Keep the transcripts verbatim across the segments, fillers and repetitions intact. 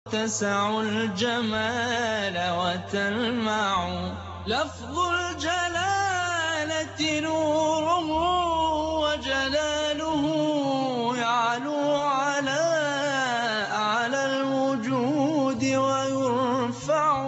تسع الجمال وتلمع لفظ الجلالة نوره وجلاله يعلو على أعلى الوجود ويرفع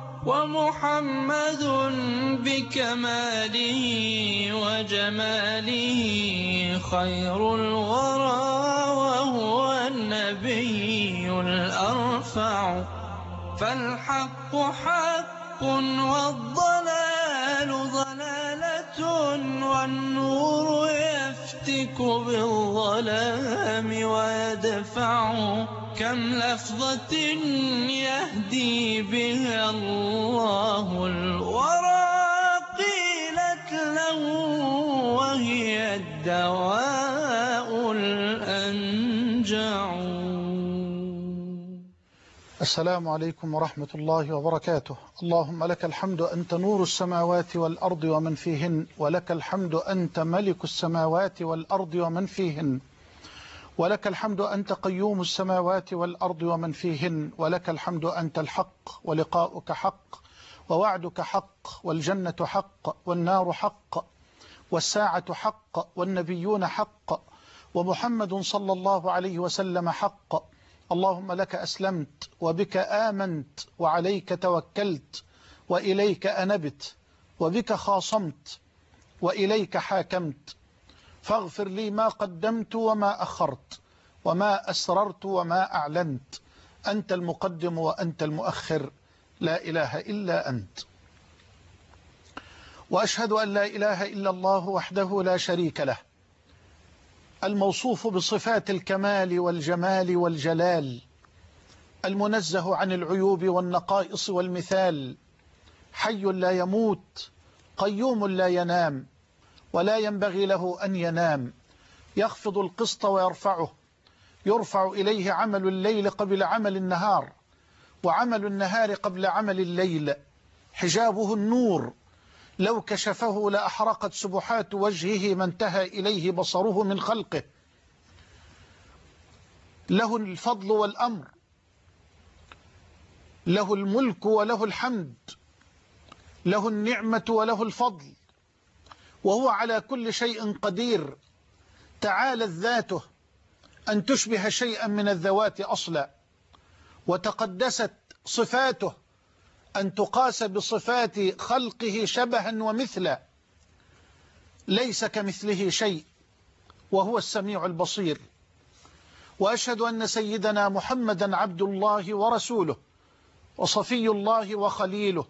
ومحمد بكماله وجماله خير الورى وهو النبي الأرفع فالحق حق والضلال ضلالة والنور يفتك بالظلام ويدفع كم لفظة يهدي بها الله الورى قيلت له وهي الدواء الأنجع. السلام عليكم ورحمة الله وبركاته. اللهم لك الحمد أنت نور السماوات والأرض ومن فيهن، ولك الحمد أنت ملك السماوات والأرض ومن فيهن، ولك الحمد أنت قيوم السماوات والأرض ومن فيهن، ولك الحمد أنت الحق ولقاؤك حق ووعدك حق والجنة حق والنار حق والساعة حق والنبيون حق ومحمد صلى الله عليه وسلم حق. اللهم لك أسلمت وبك آمنت وعليك توكلت وإليك أنبت وبك خاصمت وإليك حاكمت، فاغفر لي ما قدمت وما أخرت وما أسررت وما أعلنت، أنت المقدم وأنت المؤخر، لا إله إلا أنت. وأشهد أن لا إله إلا الله وحده لا شريك له، الموصوف بصفات الكمال والجمال والجلال، المنزه عن العيوب والنقائص والمثال، حي لا يموت قيوم لا ينام ولا ينبغي له أن ينام، يخفض القسط ويرفعه، يرفع إليه عمل الليل قبل عمل النهار وعمل النهار قبل عمل الليل، حجابه النور لو كشفه لأحرقت سبحات وجهه ما انتهى إليه بصره من خلقه، له الفضل والأمر، له الملك وله الحمد، له النعمة وله الفضل، وهو على كل شيء قدير، تعالت ذاته أن تشبه شيئا من الذوات أصلا، وتقدست صفاته أن تقاس بصفات خلقه شبها ومثلا، ليس كمثله شيء وهو السميع البصير. وأشهد أن سيدنا محمدا عبد الله ورسوله وصفي الله وخليله،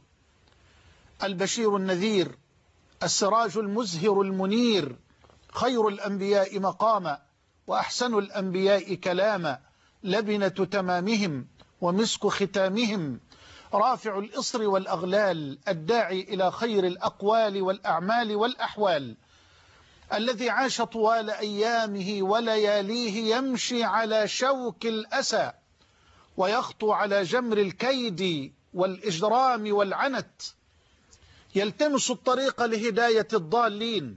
البشير النذير، السراج المزهر المنير، خير الأنبياء مقاما وأحسن الأنبياء كلاما، لبنة تمامهم ومسك ختامهم، رافع الإصر والأغلال، الداعي إلى خير الأقوال والأعمال والأحوال، الذي عاش طوال أيامه ولياليه يمشي على شوك الأسى ويخطو على جمر الكيد والإجرام والعنت، يلتمس الطريق لهداية الضالين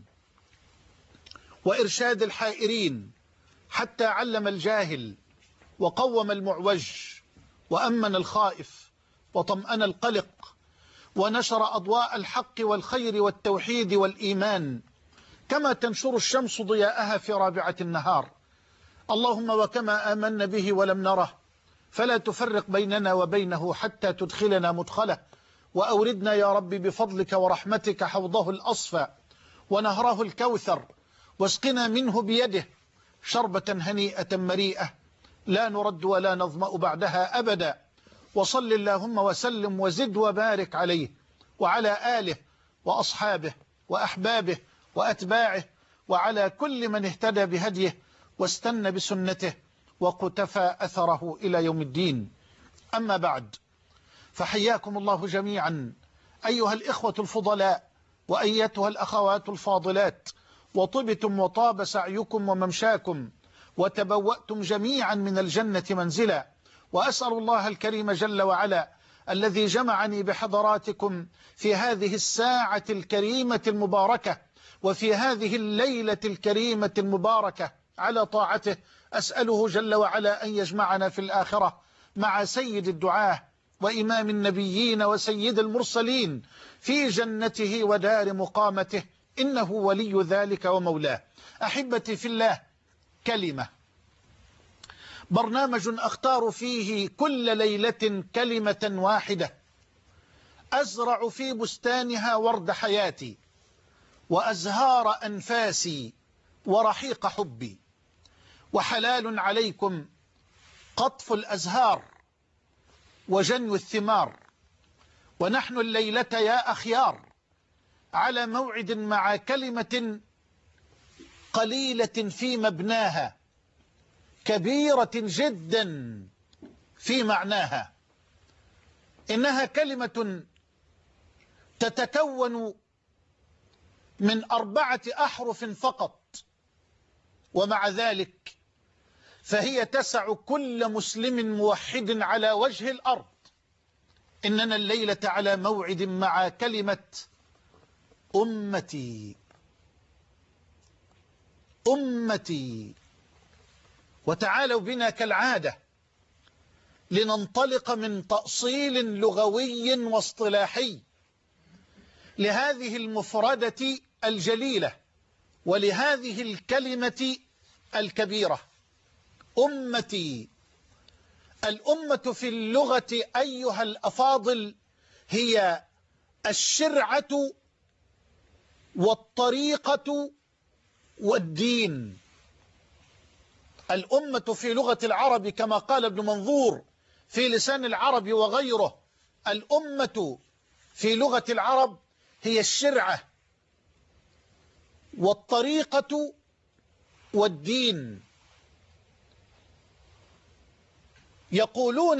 وإرشاد الحائرين، حتى علم الجاهل وقوم المعوج وأمن الخائف وطمأن القلق، ونشر أضواء الحق والخير والتوحيد والإيمان، كما تنشر الشمس ضياءها في رابعة النهار. اللهم وكما آمنا به ولم نره فلا تفرق بيننا وبينه حتى تدخلنا مدخله، وأوردنا يا رب بفضلك ورحمتك حوضه الأصفى ونهره الكوثر، واسقنا منه بيده شربة هنيئة مريئة لا نرد ولا نظمأ بعدها أبدا. وصل اللهم وسلم وزد وبارك عليه وعلى آله وأصحابه وأحبابه وأتباعه وعلى كل من اهتدى بهديه واستنى بسنته وقتفى أثره إلى يوم الدين. أما بعد، فحياكم الله جميعا أيها الإخوة الفضلاء وأيتها الأخوات الفاضلات، وطبتم وطاب سعيكم وممشاكم وتبوأتم جميعا من الجنة منزلا. وأسأل الله الكريم جل وعلا الذي جمعني بحضراتكم في هذه الساعة الكريمة المباركة وفي هذه الليلة الكريمة المباركة على طاعته، أسأله جل وعلا أن يجمعنا في الآخرة مع سيد الدعاة وإمام النبيين وسيد المرسلين في جنته ودار مقامته، إنه ولي ذلك ومولاه. أحبتي في الله، كلمة، برنامج أختار فيه كل ليلة كلمة واحدة أزرع في بستانها ورد حياتي وأزهار أنفاسي ورحيق حبي. وحلال عليكم قطف الأزهار وجنو الثمار، ونحن الليلة يا أخيار على موعد مع كلمة قليلة في مبناها، كبيرة جدا في معناها. إنها كلمة تتكون من أربعة أحرف فقط، ومع ذلك فهي تسع كل مسلم موحد على وجه الأرض. إننا الليلة على موعد مع كلمة أمتي. أمتي. وتعالوا بنا كالعادة لننطلق من تأصيل لغوي واصطلاحي لهذه المفردة الجليلة ولهذه الكلمة الكبيرة. أمتي. الأمة في اللغة أيها الأفاضل هي الشرعة والطريقة والدين. الأمة في لغة العرب كما قال ابن منظور في لسان العرب وغيره، الأمة في لغة العرب هي الشرعة والطريقة والدين. يقولون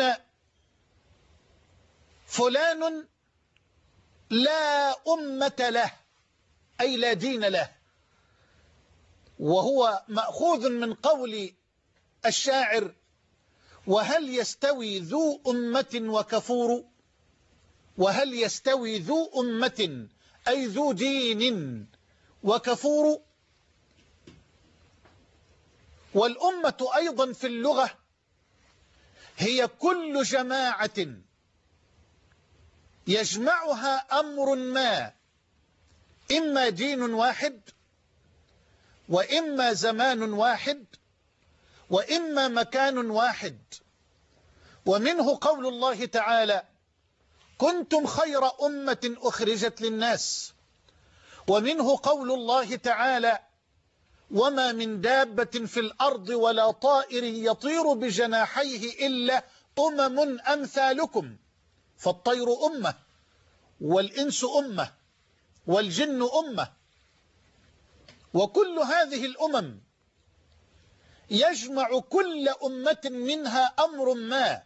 فلان لا أمة له، أي لا دين له، وهو مأخوذ من قول الشاعر: وهل يستوي ذو أمة وكفور؟ وهل يستوي ذو أمة أي ذو دين وكفور؟ والأمة أيضا في اللغة هي كل جماعة يجمعها أمر ما، إما دين واحد وإما زمان واحد وإما مكان واحد. ومنه قول الله تعالى: كنتم خير أمة أخرجت للناس. ومنه قول الله تعالى: وما من دابة في الأرض ولا طائر يطير بجناحيه إلا أمم أمثالكم. فالطير أمة، والإنس أمة، والجن أمة، وكل هذه الأمم يجمع كل أمة منها أمر ما،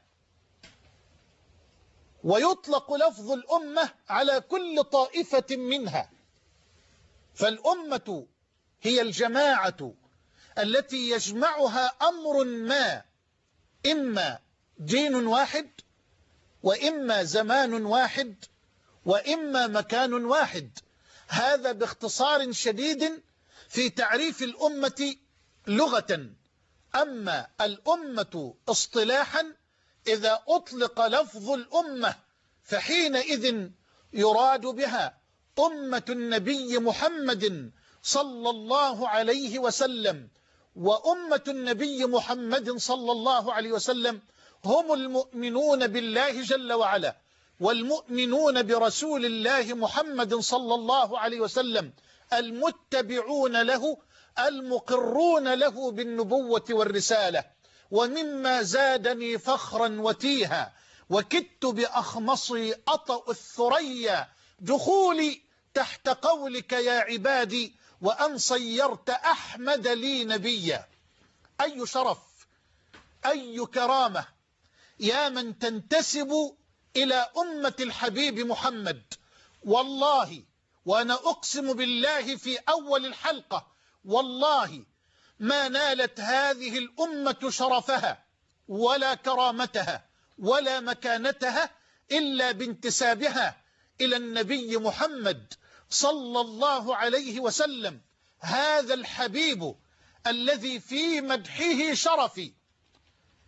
ويطلق لفظ الأمة على كل طائفة منها. فالأمة هي الجماعة التي يجمعها أمر ما، إما دين واحد وإما زمان واحد وإما مكان واحد. هذا باختصار شديد في تعريف الأمة لغة. أما الأمة اصطلاحا، إذا أطلق لفظ الأمة فحينئذ يراد بها أمة النبي محمد صلى الله عليه وسلم. وأمة النبي محمد صلى الله عليه وسلم هم المؤمنون بالله جل وعلا، والمؤمنون برسول الله محمد صلى الله عليه وسلم، المتبعون له، المقرون له بالنبوة والرسالة. ومما زادني فخرا وتيها وكدت بأخمصي أطأ الثريا دخولي تحت قولك يا عبادي وأن صيرت أحمد لي نبيا. أي شرف، أي كرامة يا من تنتسب إلى أمة الحبيب محمد. والله وأنا أقسم بالله في أول الحلقة، والله ما نالت هذه الأمة شرفها ولا كرامتها ولا مكانتها إلا بانتسابها إلى النبي محمد صلى الله عليه وسلم، هذا الحبيب الذي في مدحه شرفي.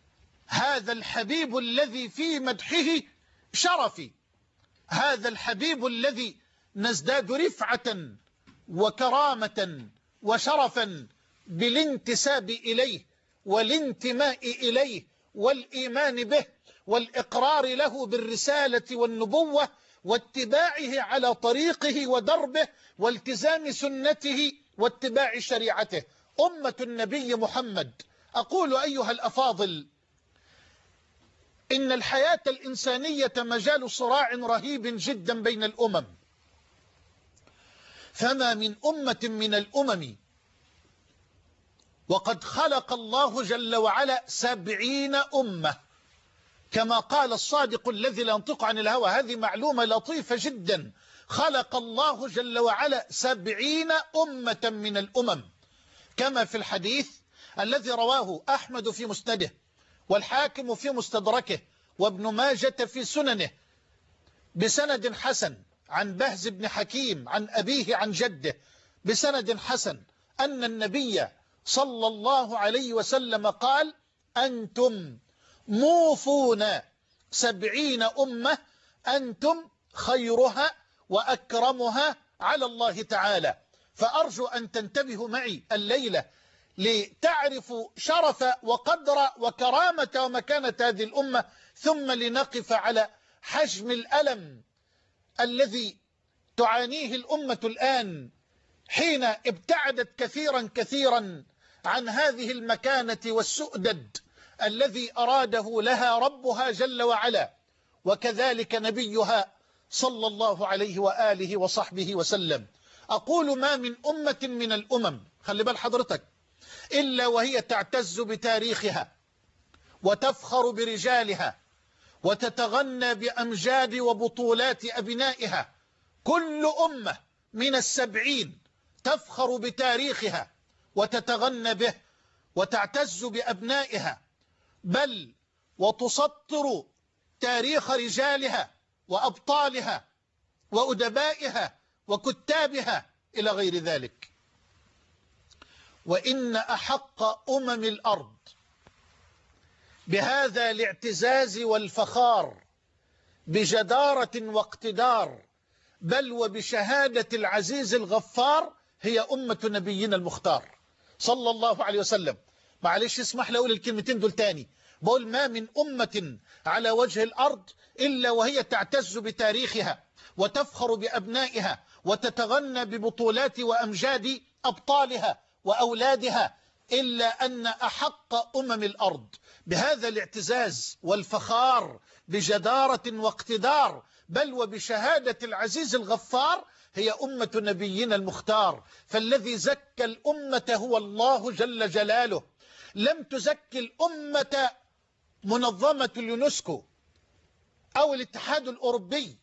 هذا الحبيب الذي في مدحه شرفي، هذا الحبيب الذي نزداد رفعة وكرامة وشرفا بالانتساب إليه والانتماء إليه والإيمان به والإقرار له بالرسالة والنبوة واتباعه على طريقه ودربه والتزام سنته واتباع شريعته، أمة النبي محمد. أقول أيها الأفاضل، إن الحياة الإنسانية مجال صراع رهيب جدا بين الأمم، فما من أمة من الأمم وقد خلق الله جل وعلا سبعين أمة، كما قال الصادق الذي لا ينطق عن الهوى. هذه معلومة لطيفة جدا، خلق الله جل وعلا سبعين أمة من الأمم، كما في الحديث الذي رواه أحمد في مسنده والحاكم في مستدركه وابن ماجة في سننه بسند حسن عن بهز بن حكيم عن أبيه عن جده بسند حسن أن النبي صلى الله عليه وسلم قال: أنتم موفون سبعين أمة، أنتم خيرها وأكرمها على الله تعالى. فأرجو أن تنتبهوا معي الليلة لتعرفوا شرف وقدر وكرامة ومكانة هذه الأمة، ثم لنقف على حجم الألم الذي تعانيه الأمة الآن حين ابتعدت كثيرا كثيرا عن هذه المكانة والسؤدد الذي أراده لها ربها جل وعلا، وكذلك نبيها صلى الله عليه وآله وصحبه وسلم. أقول: ما من أمة من الأمم، خلي بال حضرتك، إلا وهي تعتز بتاريخها وتفخر برجالها وتتغنى بأمجاد وبطولات أبنائها. كل أمة من السبعين تفخر بتاريخها وتتغنى به وتعتز بأبنائها، بل وتسطر تاريخ رجالها وأبطالها وأدبائها وكتابها إلى غير ذلك. وإن أحق أمم الأرض بهذا الاعتزاز والفخار بجدارة واقتدار، بل وبشهادة العزيز الغفار، هي أمة نبينا المختار صلى الله عليه وسلم. معلش اسمح لي أقول الكلمتين دول تاني، بقول: ما من أمة على وجه الأرض إلا وهي تعتز بتاريخها وتفخر بأبنائها وتتغنى ببطولات وأمجاد أبطالها وأولادها، إلا أن أحق أمم الأرض بهذا الاعتزاز والفخار بجدارة واقتدار، بل وبشهادة العزيز الغفار، هي أمة نبينا المختار. فالذي زكى الأمة هو الله جل جلاله، لم تزكي الأمة منظمة اليونسكو أو الاتحاد الأوروبي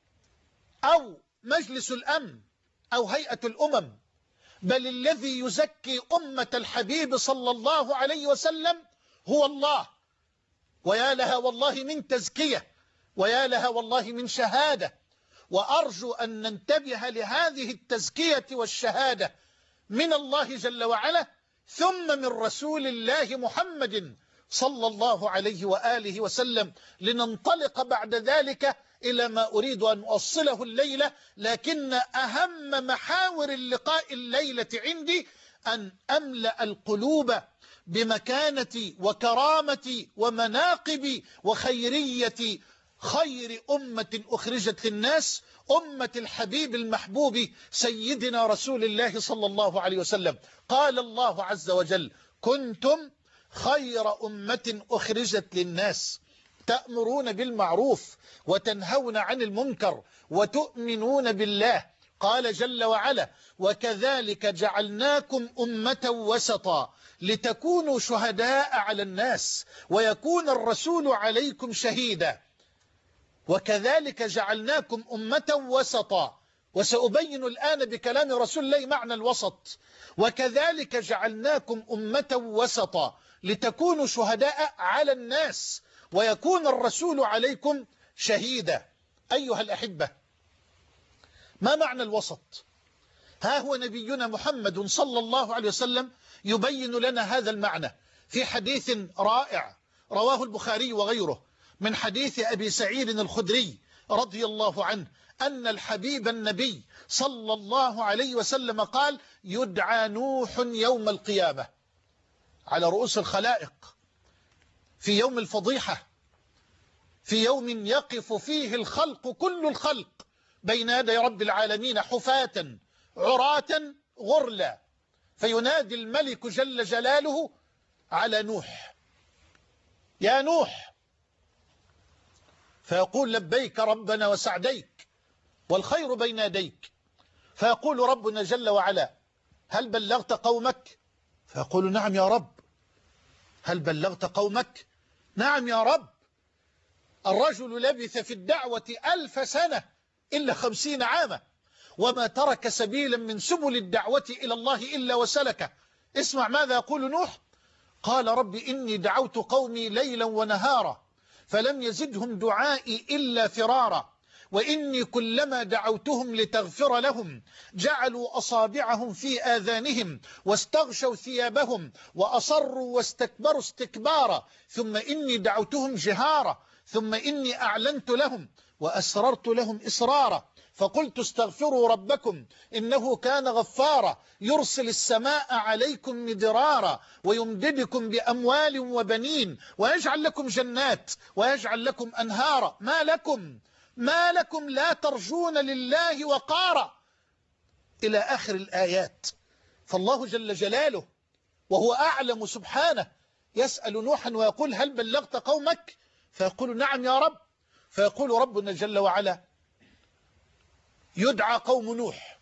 أو مجلس الأمن أو هيئة الأمم، بل الذي يزكي أمة الحبيب صلى الله عليه وسلم هو الله. ويا لها والله من تزكية، ويا لها والله من شهادة. وأرجو أن ننتبه لهذه التزكية والشهادة من الله جل وعلا، ثم من رسول الله محمد صلى الله عليه وآله وسلم، لننطلق بعد ذلك إلى ما أريد أن أوصله الليلة. لكن أهم محاور اللقاء الليلة عندي أن أملأ القلوب بمكانة وكرامة ومناقب وخيرية خير أمة أخرجت للناس، أمة الحبيب المحبوب سيدنا رسول الله صلى الله عليه وسلم. قال الله عز وجل: كنتم خير أمة أخرجت للناس تأمرون بالمعروف وتنهون عن المنكر وتؤمنون بالله. قال جل وعلا: وكذلك جعلناكم أمة وسطا لتكونوا شهداء على الناس ويكون الرسول عليكم شهيدا. وكذلك جعلناكم أمة وسطا، وسأبين الآن بكلام رسول الله معنى الوسط. وكذلك جعلناكم أمة وسطا لتكونوا شهداء على الناس ويكون الرسول عليكم شهيدا. أيها الأحبة، ما معنى الوسط؟ ها هو نبينا محمد صلى الله عليه وسلم يبين لنا هذا المعنى في حديث رائع رواه البخاري وغيره من حديث أبي سعيد الخدري رضي الله عنه أن الحبيب النبي صلى الله عليه وسلم قال: يدعى نوح يوم القيامة على رؤوس الخلائق، في يوم الفضيحة، في يوم يقف فيه الخلق كل الخلق بين يدي رب العالمين حفاة عراة غرلا، فينادي الملك جل جلاله على نوح: يا نوح، فيقول: لبيك ربنا وسعديك والخير بين يديك. فيقول ربنا جل وعلا: هل بلغت قومك؟ فيقول: نعم يا رب. هل بلغت قومك؟ نعم يا رب. الرجل لبث في الدعوة ألف سنة إلا خمسين عاما، وما ترك سبيلا من سبل الدعوة إلى الله إلا وسلكه. اسمع ماذا يقول نوح: قال: رب إني دعوت قومي ليلا ونهارا فلم يزدهم دعائي إلا فرارا، وإني كلما دعوتهم لتغفر لهم جعلوا أصابعهم في آذانهم واستغشوا ثيابهم وأصروا واستكبروا استكبارا، ثم إني دعوتهم جهارا، ثم إني أعلنت لهم وأسررت لهم إسرارا، فقلت استغفروا ربكم إنه كان غفارا يرسل السماء عليكم مدرارا ويمددكم بأموال وبنين ويجعل لكم جنات ويجعل لكم أنهارا، ما لكم ما لكم لا ترجون لله وقارا، إلى آخر الآيات. فالله جل جلاله وهو أعلم سبحانه يسأل نوحا ويقول: هل بلغت قومك؟ فيقول: نعم يا رب. فيقول ربنا جل وعلا: يدعى قوم نوح،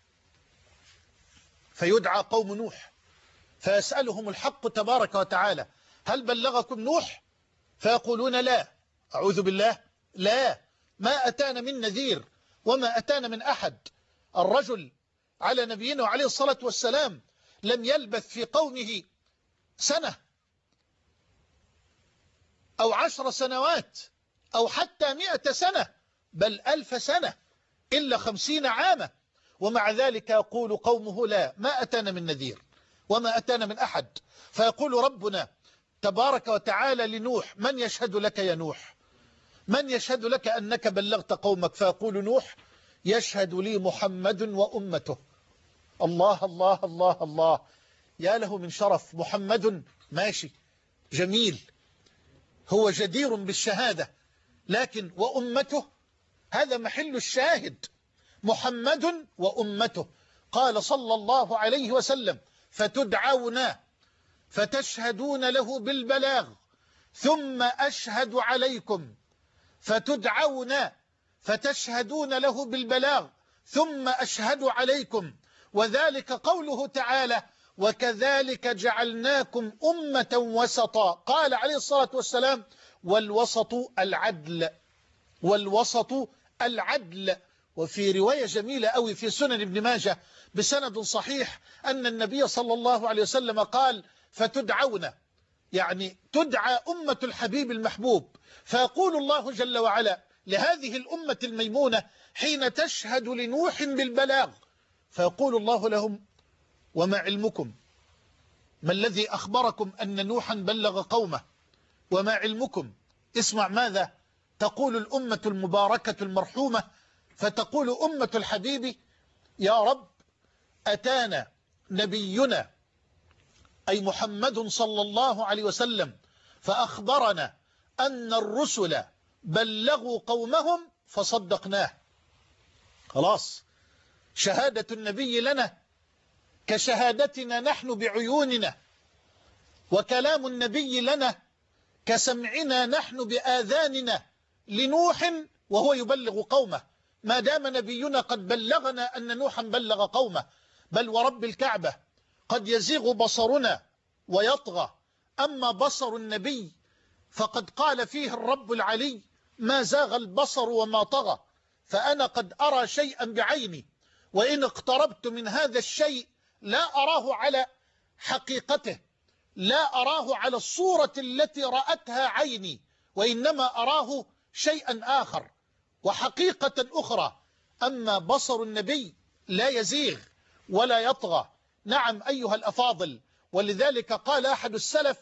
فيدعى قوم نوح فيسألهم الحق تبارك وتعالى: هل بلغكم نوح؟ فيقولون: لا، أعوذ بالله، لا، ما أتانا من نذير وما أتانا من أحد. الرجل على نبينا عليه الصلاة والسلام لم يلبث في قومه سنة أو عشر سنوات أو حتى مئة سنة، بل ألف سنة إلا خمسين عاما، ومع ذلك يقول قومه: لا، ما أتانا من نذير وما أتانا من أحد. فيقول ربنا تبارك وتعالى لنوح: من يشهد لك يا نوح؟ من يشهد لك أنك بلغت قومك؟ فيقول نوح: يشهد لي محمد وأمته. الله الله الله الله، يا له من شرف. محمد ماشي، جميل، هو جدير بالشهادة، لكن وأمته هذا محل الشاهد، محمد وأمته. قال صلى الله عليه وسلم: فتدعون فتشهدون له بالبلاغ ثم أشهد عليكم، فتدعون فتشهدون له بالبلاغ ثم أشهد عليكم، وذلك قوله تعالى: وكذلك جعلناكم أمة وسطا. قال عليه الصلاة والسلام: والوسط العدل، والوسط العدل. وفي رواية جميلة أوي في سنن ابن ماجه بسند صحيح أن النبي صلى الله عليه وسلم قال: فتدعون، يعني تدعى أمة الحبيب المحبوب، فيقول الله جل وعلا لهذه الأمة الميمونة حين تشهد لنوح بالبلاغ، فيقول الله لهم: وما علمكم؟ ما الذي أخبركم أن نوحا بلغ قومه؟ وما علمكم؟ اسمع ماذا تقول الأمة المباركة المرحومة، فتقول أمة الحبيب: يا رب، أتانا نبينا أي محمد صلى الله عليه وسلم فأخبرنا أن الرسل بلغوا قومهم فصدقناه. خلاص، شهادة النبي لنا كشهادتنا نحن بعيوننا، وكلام النبي لنا كسمعنا نحن بآذاننا لنوح وهو يبلغ قومه، ما دام نبينا قد بلغنا أن نوحا بلغ قومه. بل ورب الكعبة قد يزيغ بصرنا ويطغى، أما بصر النبي فقد قال فيه الرب العلي: ما زاغ البصر وما طغى، فأنا قد أرى شيئا بعيني، وإن اقتربت من هذا الشيء لا أراه على حقيقته، لا أراه على الصورة التي رأتها عيني، وإنما أراه شيئا آخر وحقيقة أخرى. أما بصر النبي لا يزيغ ولا يطغى. نعم أيها الأفاضل، ولذلك قال أحد السلف: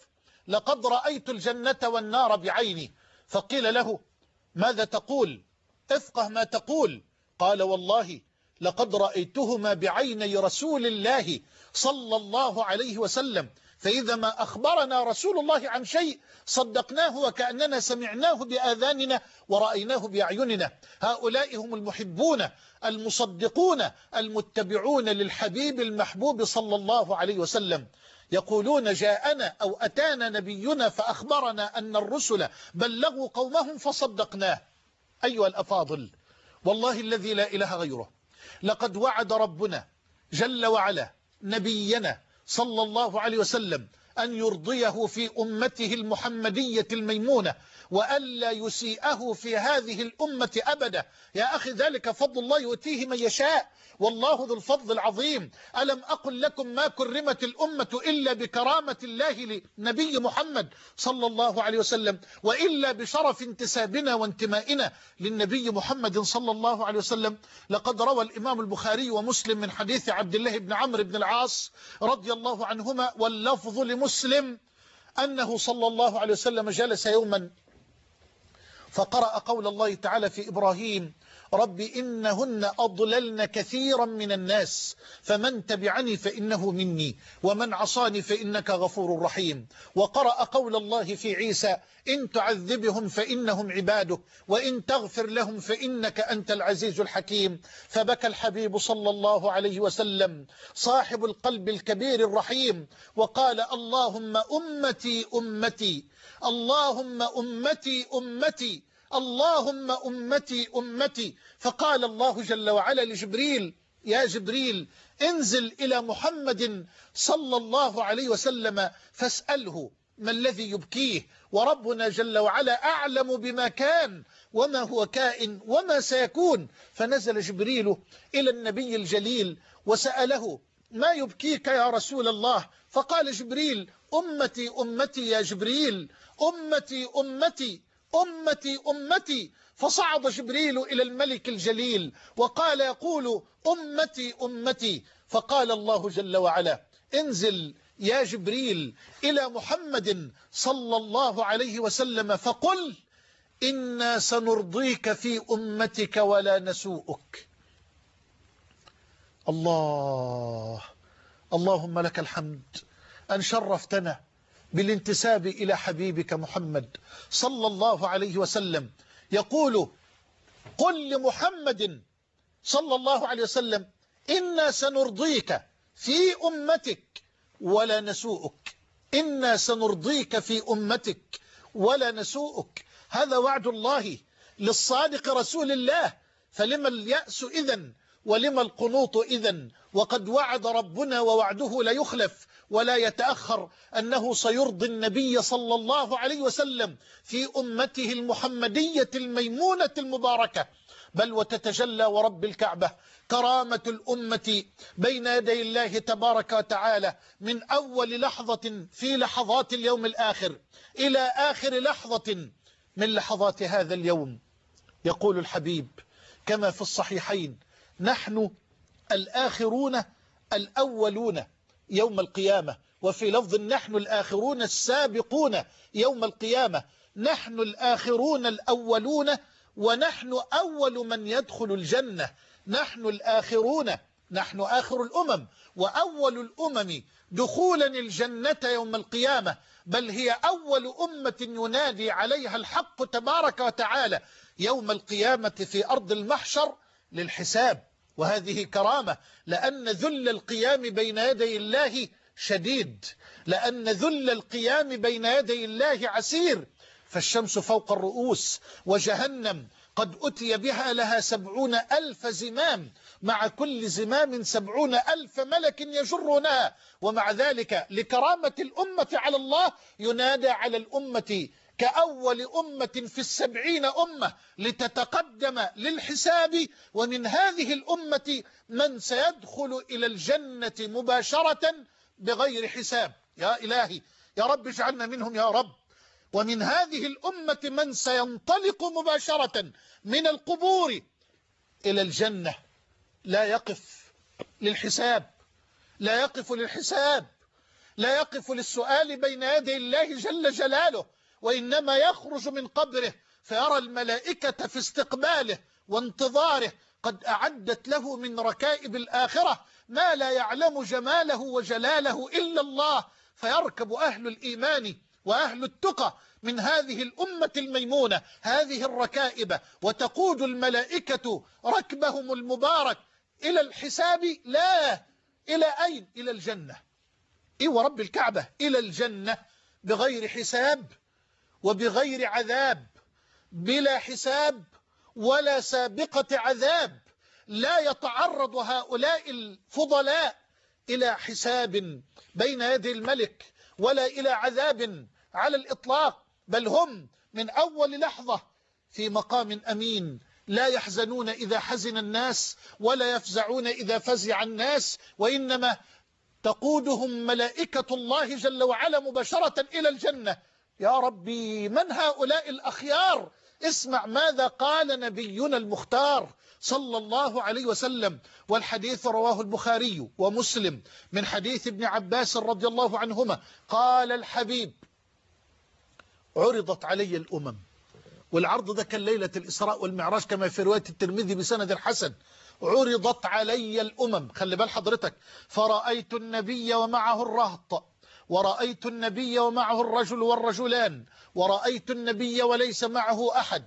لقد رأيت الجنة والنار بعيني. فقيل له ماذا تقول؟ افقه ما تقول. قال والله لقد رأيتهما بعيني رسول الله صلى الله عليه وسلم، فإذا ما أخبرنا رسول الله عن شيء صدقناه وكأننا سمعناه بآذاننا ورأيناه بأعيننا. هؤلاء هم المحبون المصدقون المتبعون للحبيب المحبوب صلى الله عليه وسلم. يقولون جاءنا أو أتانا نبينا فأخبرنا أن الرسل بلغوا قومهم فصدقناه. أيها الأفاضل، والله الذي لا إله غيره، لقد وعد ربنا جل وعلا نبينا صلى الله عليه وسلم أن يرضيه في أمته المحمدية الميمونة وألا يسيئه في هذه الأمة أبدا. يا أخي ذلك فضل الله يؤتيه من يشاء والله ذو الفضل العظيم. ألم أقل لكم ما كرمت الأمة إلا بكرامة الله لنبي محمد صلى الله عليه وسلم، وإلا بشرف انتسابنا وانتمائنا للنبي محمد صلى الله عليه وسلم. لقد روى الإمام البخاري ومسلم من حديث عبد الله بن عمرو بن العاص رضي الله عنهما واللفظ لمسلم أنه صلى الله عليه وسلم جلس يوما فقرأ قول الله تعالى في إبراهيم رب إنهن أضللن كثيرا من الناس فمن تبعني فإنه مني ومن عصاني فإنك غفور رحيم. وقرأ قول الله في عيسى إن تعذبهم فإنهم عبادك وإن تغفر لهم فإنك أنت العزيز الحكيم. فبكى الحبيب صلى الله عليه وسلم صاحب القلب الكبير الرحيم وقال اللهم أمتي أمتي اللهم أمتي أمتي اللهم أمتي أمتي. فقال الله جل وعلا لجبريل يا جبريل انزل إلى محمد صلى الله عليه وسلم فاسأله ما الذي يبكيه، وربنا جل وعلا أعلم بما كان وما هو كائن وما سيكون. فنزل جبريل إلى النبي الجليل وسأله ما يبكيك يا رسول الله؟ فقال جبريل أمتي أمتي يا جبريل أمتي أمتي أمتي أمتي. فصعد جبريل إلى الملك الجليل وقال يقول أمتي أمتي. فقال الله جل وعلا انزل يا جبريل إلى محمد صلى الله عليه وسلم فقل إنا سنرضيك في أمتك ولا نسوءك. الله اللهم لك الحمد أن شرفتنا بالانتساب إلى حبيبك محمد صلى الله عليه وسلم. يقول قل لمحمد صلى الله عليه وسلم إنا سنرضيك في أمتك ولا نسوءك. إنا سنرضيك في أمتك ولا نسوءك. هذا وعد الله للصادق رسول الله، فلما اليأس إذن ولما القنوط إذن؟ وقد وعد ربنا ووعده لا يخلف ولا يتأخر أنه سيرضي النبي صلى الله عليه وسلم في أمته المحمدية الميمونة المباركة. بل وتتجلى ورب الكعبة كرامة الأمة بين يدي الله تبارك وتعالى من أول لحظة في لحظات اليوم الآخر إلى آخر لحظة من لحظات هذا اليوم. يقول الحبيب كما في الصحيحين نحن الآخرون الأولون يوم القيامة، وفي لفظ نحن الآخرون السابقون يوم القيامة. نحن الآخرون الأولون ونحن أول من يدخل الجنة. نحن الآخرون، نحن آخر الأمم وأول الأمم دخولا الجنة يوم القيامة، بل هي أول أمة ينادي عليها الحق تبارك وتعالى يوم القيامة في أرض المحشر للحساب. وهذه كرامة، لأن ذل القيام بين يدي الله شديد، لأن ذل القيام بين يدي الله عسير. فالشمس فوق الرؤوس وجهنم قد أتي بها لها سبعون ألف زمام، مع كل زمام سبعون ألف ملك يجرونها. ومع ذلك لكرامة الأمة على الله ينادى على الأمة كأول أمة في السبعين أمة لتتقدم للحساب. ومن هذه الأمة من سيدخل إلى الجنة مباشرة بغير حساب. يا إلهي يا رب اجعلنا منهم يا رب. ومن هذه الأمة من سينطلق مباشرة من القبور إلى الجنة، لا يقف للحساب، لا يقف للحساب، لا يقف للسؤال بين يدي الله جل جلاله، وإنما يخرج من قبره فيرى الملائكة في استقباله وانتظاره قد أعدت له من ركائب الآخرة ما لا يعلم جماله وجلاله إلا الله، فيركب أهل الإيمان وأهل التقى من هذه الأمة الميمونة هذه الركائب، وتقود الملائكة ركبهم المبارك إلى الحساب. لا، إلى أين؟ إلى الجنة. إيه ورب الكعبة؟ إلى الجنة بغير حساب وبغير عذاب، بلا حساب ولا سابقة عذاب. لا يتعرض هؤلاء الفضلاء إلى حساب بين يدي الملك ولا إلى عذاب على الإطلاق، بل هم من أول لحظة في مقام أمين، لا يحزنون إذا حزن الناس ولا يفزعون إذا فزع الناس، وإنما تقودهم ملائكة الله جل وعلا مباشرة إلى الجنة. يا ربي، من هؤلاء الأخيار؟ اسمع ماذا قال نبينا المختار صلى الله عليه وسلم، والحديث رواه البخاري ومسلم من حديث ابن عباس رضي الله عنهما. قال الحبيب: عرضت علي الأمم، والعرض ده كان ليلة الإسراء والمعراج كما في رواية الترمذي بسند حسن. عرضت علي الأمم، خلي بال حضرتك، فرأيت النبي ومعه الرهط، ورأيت النبي ومعه الرجل والرجلان، ورأيت النبي وليس معه أحد.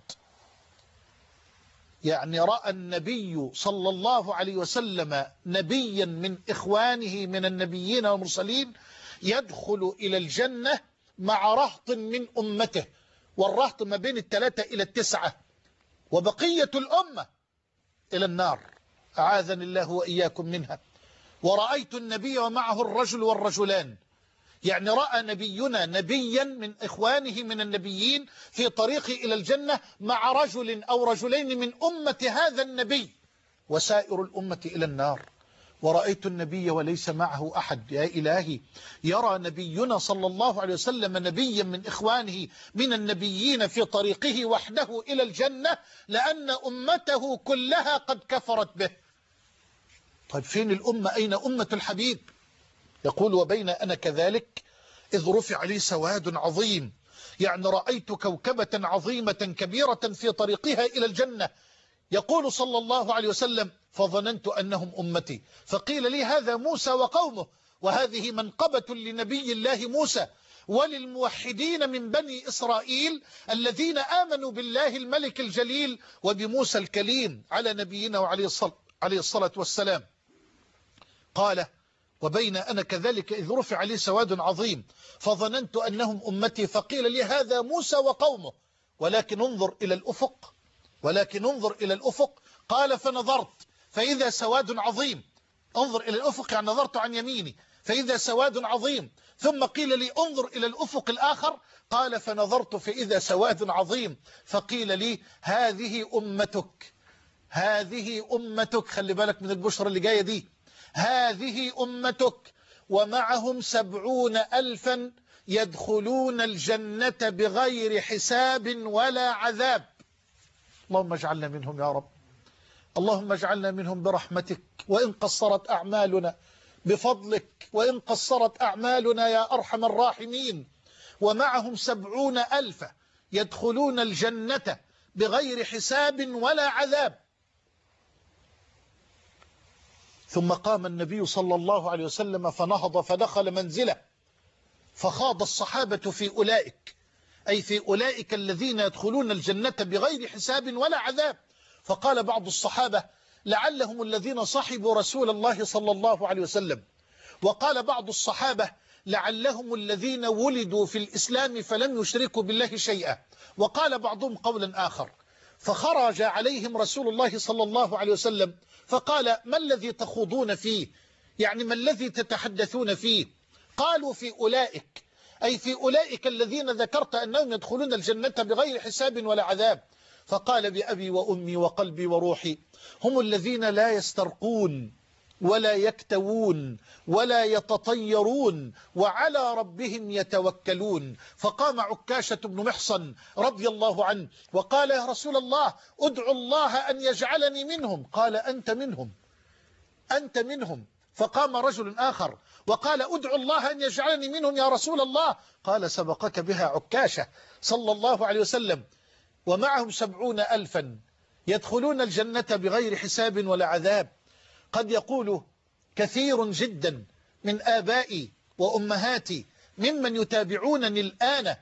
يعني رأى النبي صلى الله عليه وسلم نبيا من إخوانه من النبيين والمرسلين يدخل إلى الجنة مع رهط من أمته، والرهط ما بين الثلاثة إلى التسعة، وبقية الأمة إلى النار، أعاذني الله وإياكم منها. ورأيت النبي ومعه الرجل والرجلان، يعني رأى نبينا نبيا من إخوانه من النبيين في طريقه إلى الجنة مع رجل أو رجلين من أمة هذا النبي، وسائر الأمة إلى النار. ورأيت النبي وليس معه أحد. يا إلهي، يرى نبينا صلى الله عليه وسلم نبيا من إخوانه من النبيين في طريقه وحده إلى الجنة، لأن أمته كلها قد كفرت به. طيب فين الأمة؟ أين أمة الحبيب؟ يقول: وبين أنا كذلك إذ رفع لي سواد عظيم، يعني رأيت كوكبة عظيمة كبيرة في طريقها إلى الجنة. يقول صلى الله عليه وسلم: فظننت أنهم أمتي، فقيل لي هذا موسى وقومه، وهذه منقبة لنبي الله موسى وللموحدين من بني إسرائيل الذين آمنوا بالله الملك الجليل وبموسى الكليم على نبينا وعليه الصلاة والسلام. قال: وبين أنا كذلك إذ رفع لي سواد عظيم فظننت أنهم أمتي، فقيل لي هذا موسى وقومه، ولكن انظر إلى الأفق، ولكن انظر إلى الأفق. قال: فنظرت فإذا سواد عظيم. انظر إلى الأفق، يعني نظرت عن يميني فإذا سواد عظيم. ثم قيل لي انظر إلى الأفق الآخر. قال: فنظرت فإذا سواد عظيم. فقيل لي هذه أمتك، هذه أمتك. خلي بالك من البشرى اللي جاية دي. هذه أمتك ومعهم سبعون ألفا يدخلون الجنة بغير حساب ولا عذاب. اللهم اجعلنا منهم يا رب، اللهم اجعلنا منهم برحمتك، وإن قصرت أعمالنا بفضلك، وإن قصرت أعمالنا يا أرحم الراحمين. ومعهم سبعون ألفا يدخلون الجنة بغير حساب ولا عذاب. ثم قام النبي صلى الله عليه وسلم فنهض فدخل منزله، فخاض الصحابة في أولئك، أي في أولئك الذين يدخلون الجنة بغير حساب ولا عذاب. فقال بعض الصحابة: لعلهم الذين صحبوا رسول الله صلى الله عليه وسلم. وقال بعض الصحابة: لعلهم الذين ولدوا في الإسلام فلم يشركوا بالله شيئا. وقال بعضهم قولا آخر. فخرج عليهم رسول الله صلى الله عليه وسلم فقال: ما الذي تخوضون فيه؟ يعني ما الذي تتحدثون فيه؟ قالوا: في أولئك، أي في أولئك الذين ذكرت أنهم يدخلون الجنة بغير حساب ولا عذاب. فقال: بأبي وأمي وقلبي وروحي، هم الذين لا يسترقون ولا يكتوون ولا يتطيرون وعلى ربهم يتوكلون. فقام عكاشة بن محصن رضي الله عنه وقال: يا رسول الله، ادعو الله أن يجعلني منهم. قال: أنت منهم، أنت منهم. فقام رجل آخر وقال ادعو الله أن يجعلني منهم يا رسول الله. قال سبقك بها عكاشة صلى الله عليه وسلم، ومعهم سبعون ألفا يدخلون الجنة بغير حساب ولا عذاب. قد يقول كثير جدا من آبائي وأمهاتي ممن يتابعونني الآن: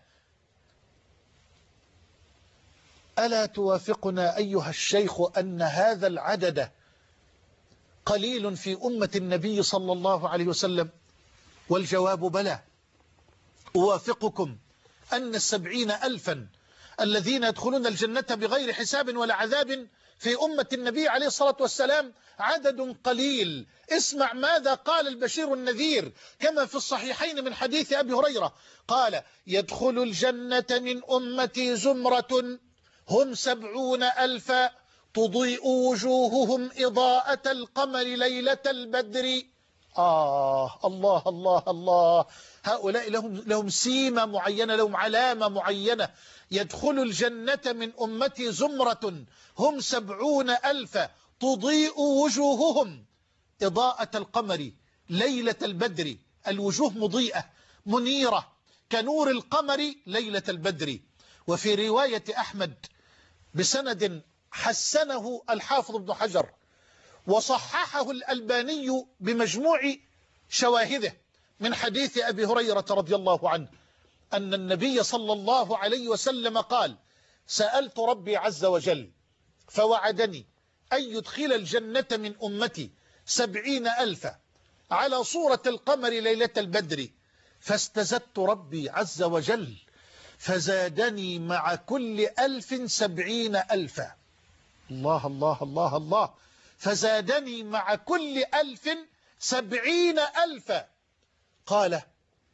ألا توافقنا أيها الشيخ أن هذا العدد قليل في أمة النبي صلى الله عليه وسلم؟ والجواب بلى، أوافقكم أن السبعين ألفا الذين يدخلون الجنة بغير حساب ولا عذاب في أمة النبي عليه الصلاة والسلام عدد قليل. اسمع ماذا قال البشير النذير كما في الصحيحين من حديث أبي هريرة قال: يدخل الجنة من أمتي زمرة هم سبعون ألفا تضيء وجوههم إضاءة القمر ليلة البدر. آه الله الله الله، هؤلاء لهم, لهم سيمة معينة، لهم علامة معينة. يدخل الجنة من أمتي زمرة هم سبعون ألفا تضيء وجوههم إضاءة القمر ليلة البدر. الوجوه مضيئة منيرة كنور القمر ليلة البدر. وفي رواية أحمد بسند حسنه الحافظ ابن حجر وصححه الألباني بمجموع شواهده من حديث أبي هريرة رضي الله عنه أن النبي صلى الله عليه وسلم قال: سألت ربي عز وجل فوعدني أن يدخل الجنة من أمتي سبعين ألفا على صورة القمر ليلة البدر، فاستزدت ربي عز وجل فزادني مع كل ألف سبعين ألفا. الله الله الله الله، فزادني مع كل ألف سبعين ألفا. قال: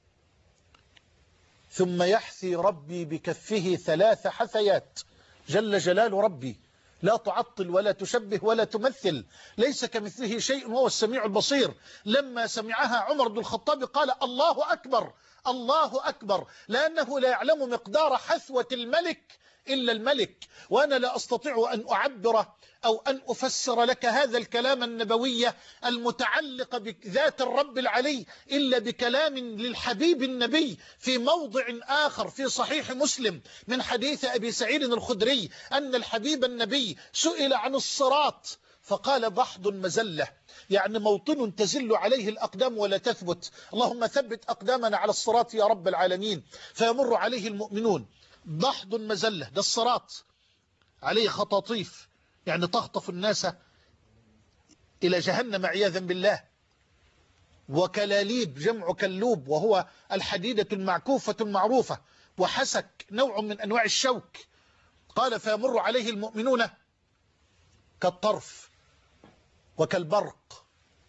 ثم يحثي ربي بكفه ثلاث حثيات، جل جلال ربي لا تعطل ولا تشبه ولا تمثل، ليس كمثله شيء وهو السميع البصير. لما سمعها عمر بن الخطاب قال: الله أكبر الله أكبر، لأنه لا يعلم مقدار حثوة الملك إلا الملك. وأنا لا أستطيع أن أعبر أو أن أفسر لك هذا الكلام النبوي المتعلق بذات الرب العلي إلا بكلام للحبيب النبي في موضع آخر في صحيح مسلم من حديث أبي سعيد الخدري أن الحبيب النبي سئل عن الصراط فقال: ضحض مزلة، يعني موطن تزل عليه الأقدام ولا تثبت. اللهم ثبت أقدامنا على الصراط يا رب العالمين. فيمر عليه المؤمنون ضحض مزلة، ده الصراط عليه خطاطيف يعني تخطف الناس إلى جهنم عياذا بالله، وكلاليب جمع كلوب وهو الحديدة المعكوفة المعروفة، وحسك نوع من أنواع الشوك. قال: فيمر عليه المؤمنون كالطرف وكالبرق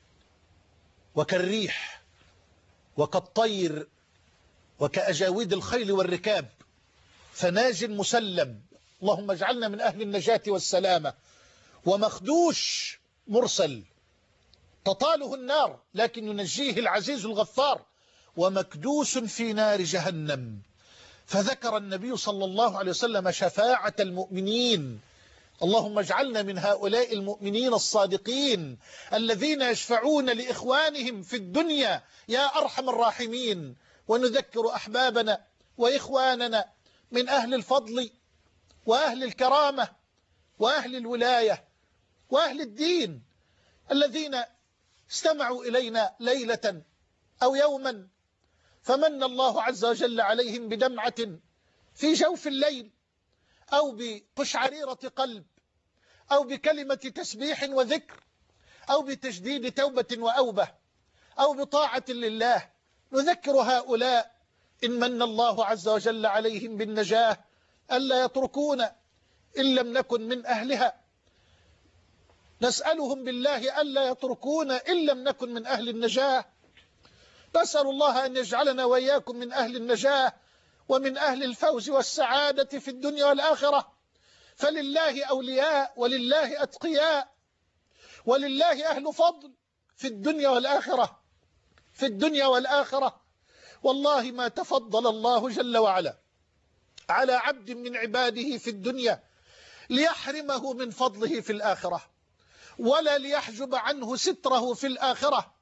وكالريح وكالطير وكأجاويد الخيل والركاب، فناج مسلم، اللهم اجعلنا من أهل النجاة والسلامة، ومخدوش مرسل تطاله النار لكن ينجيه العزيز الغفار، ومكدوس في نار جهنم. فذكر النبي صلى الله عليه وسلم شفاعة المؤمنين. اللهم اجعلنا من هؤلاء المؤمنين الصادقين الذين يشفعون لإخوانهم في الدنيا يا أرحم الراحمين. ونذكر أحبابنا وإخواننا من أهل الفضل وأهل الكرامة وأهل الولاية وأهل الدين الذين استمعوا إلينا ليلة أو يوما فمن الله عز وجل عليهم بدمعة في جوف الليل أو بقشعريرة قلب أو بكلمة تسبيح وذكر أو بتجديد توبة وأوبة أو بطاعة لله. نذكر هؤلاء إن من الله عز وجل عليهم بالنجاة ألا يتركون إن لم نكن من أهلها. نسألهم بالله ألا يتركون إن لم نكن من أهل النجاة. نسأل الله أن يجعلنا وإياكم من أهل النجاة ومن أهل الفوز والسعادة في الدنيا والآخرة. فلله أولياء ولله أتقياء ولله أهل فضل في الدنيا والآخرة في الدنيا والآخرة. والله ما تفضل الله جل وعلا على عبد من عباده في الدنيا ليحرمه من فضله في الآخرة، ولا ليحجب عنه ستره في الآخرة،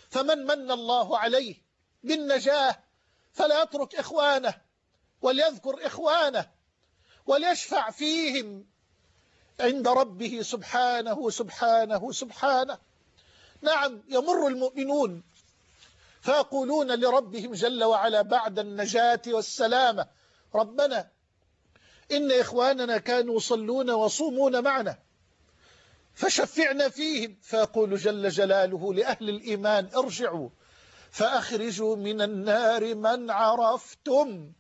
فمن من الله عليه بالنجاة فلا يترك إخوانه وليذكر إخوانه وليشفع فيهم عند ربه سبحانه سبحانه سبحانه. نعم، يمر المؤمنون فيقولون لربهم جل وعلا بعد النجاة والسلامة: ربنا إن إخواننا كانوا يصلون وصومون معنا فشفعنا فيهم. فيقول جل جلاله لأهل الإيمان: ارجعوا فأخرجوا من النار من عرفتم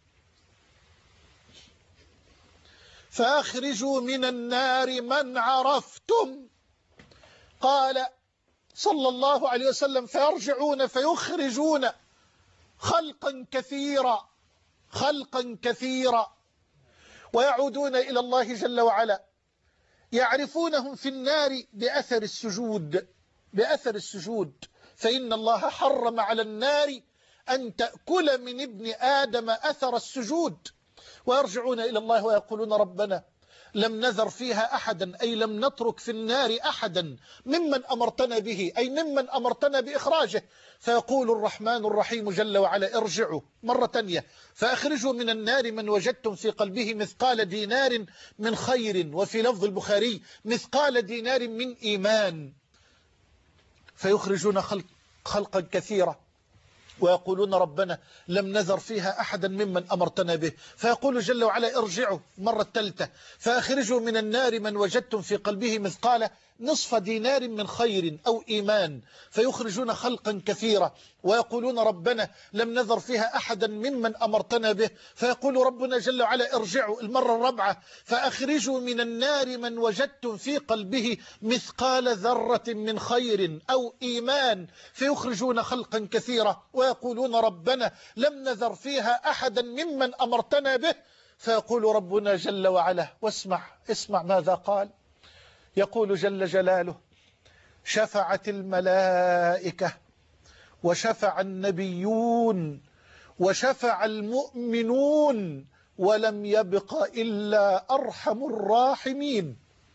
فأخرجوا من النار من عرفتم. قال صلى الله عليه وسلم: فيرجعون فيخرجون خلقا كثيرا خلقا كثيرا ويعودون إلى الله جل وعلا يعرفونهم في النار بأثر السجود بأثر السجود فإن الله حرم على النار أن تأكل من ابن آدم أثر السجود. ويرجعون إلى الله ويقولون: ربنا لم نذر فيها أحدا، أي لم نترك في النار أحدا ممن أمرتنا به، أي ممن أمرتنا بإخراجه. فيقول الرحمن الرحيم جل وعلا: ارجعوا مرة تانية فأخرجوا من النار من وجدتم في قلبه مثقال دينار من خير، وفي لفظ البخاري مثقال دينار من إيمان. فيخرجون خلق خلقا كثيرا ويقولون: ربنا لم نذر فيها أحدا ممن أمرتنا به. فيقول جل وعلا: ارجعوا مرة ثالثة فأخرجوا من النار من وجدتم في قلبه مثقال نصف دينار من خير أو إيمان. فيخرجون خلقا كثيرا ويقولون: ربنا لم نذر فيها أحدا ممن أمرتنا به. فيقول ربنا جل وعلا: ارجعوا المرة الرابعة فأخرجوا من النار من وجدتم في قلبه مثقال ذرة من خير أو إيمان. فيخرجون خلقا كثيرا ويقولون: ربنا لم نذر فيها أحدا ممن أمرتنا به. فيقول ربنا جل وعلا: واسمع اسمع ماذا قال. يقول جل جلاله: شفعت الملائكة وشفع النبيون وشفع المؤمنون ولم يبق إلا أرحم الراحمين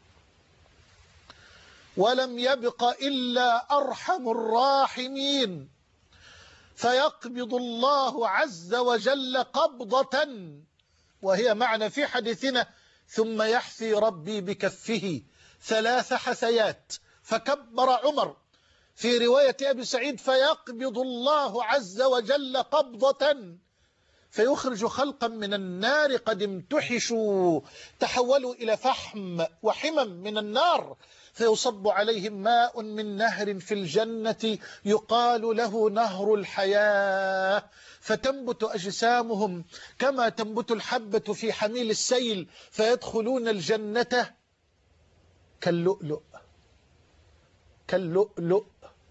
ولم يبق إلا أرحم الراحمين. فيقبض الله عز وجل قبضة، وهي معنى في حديثنا: ثم يحثي ربي بكفه ثلاث حثيات. فكبر عمر في رواية أبي سعيد: فيقبض الله عز وجل قبضة فيخرج خلقا من النار قد امتحشوا تحولوا إلى فحم وحمم من النار، فيصب عليهم ماء من نهر في الجنة يقال له نهر الحياة، فتنبت أجسامهم كما تنبت الحبة في حميل السيل، فيدخلون الجنة كاللؤلؤ كاللؤلؤ.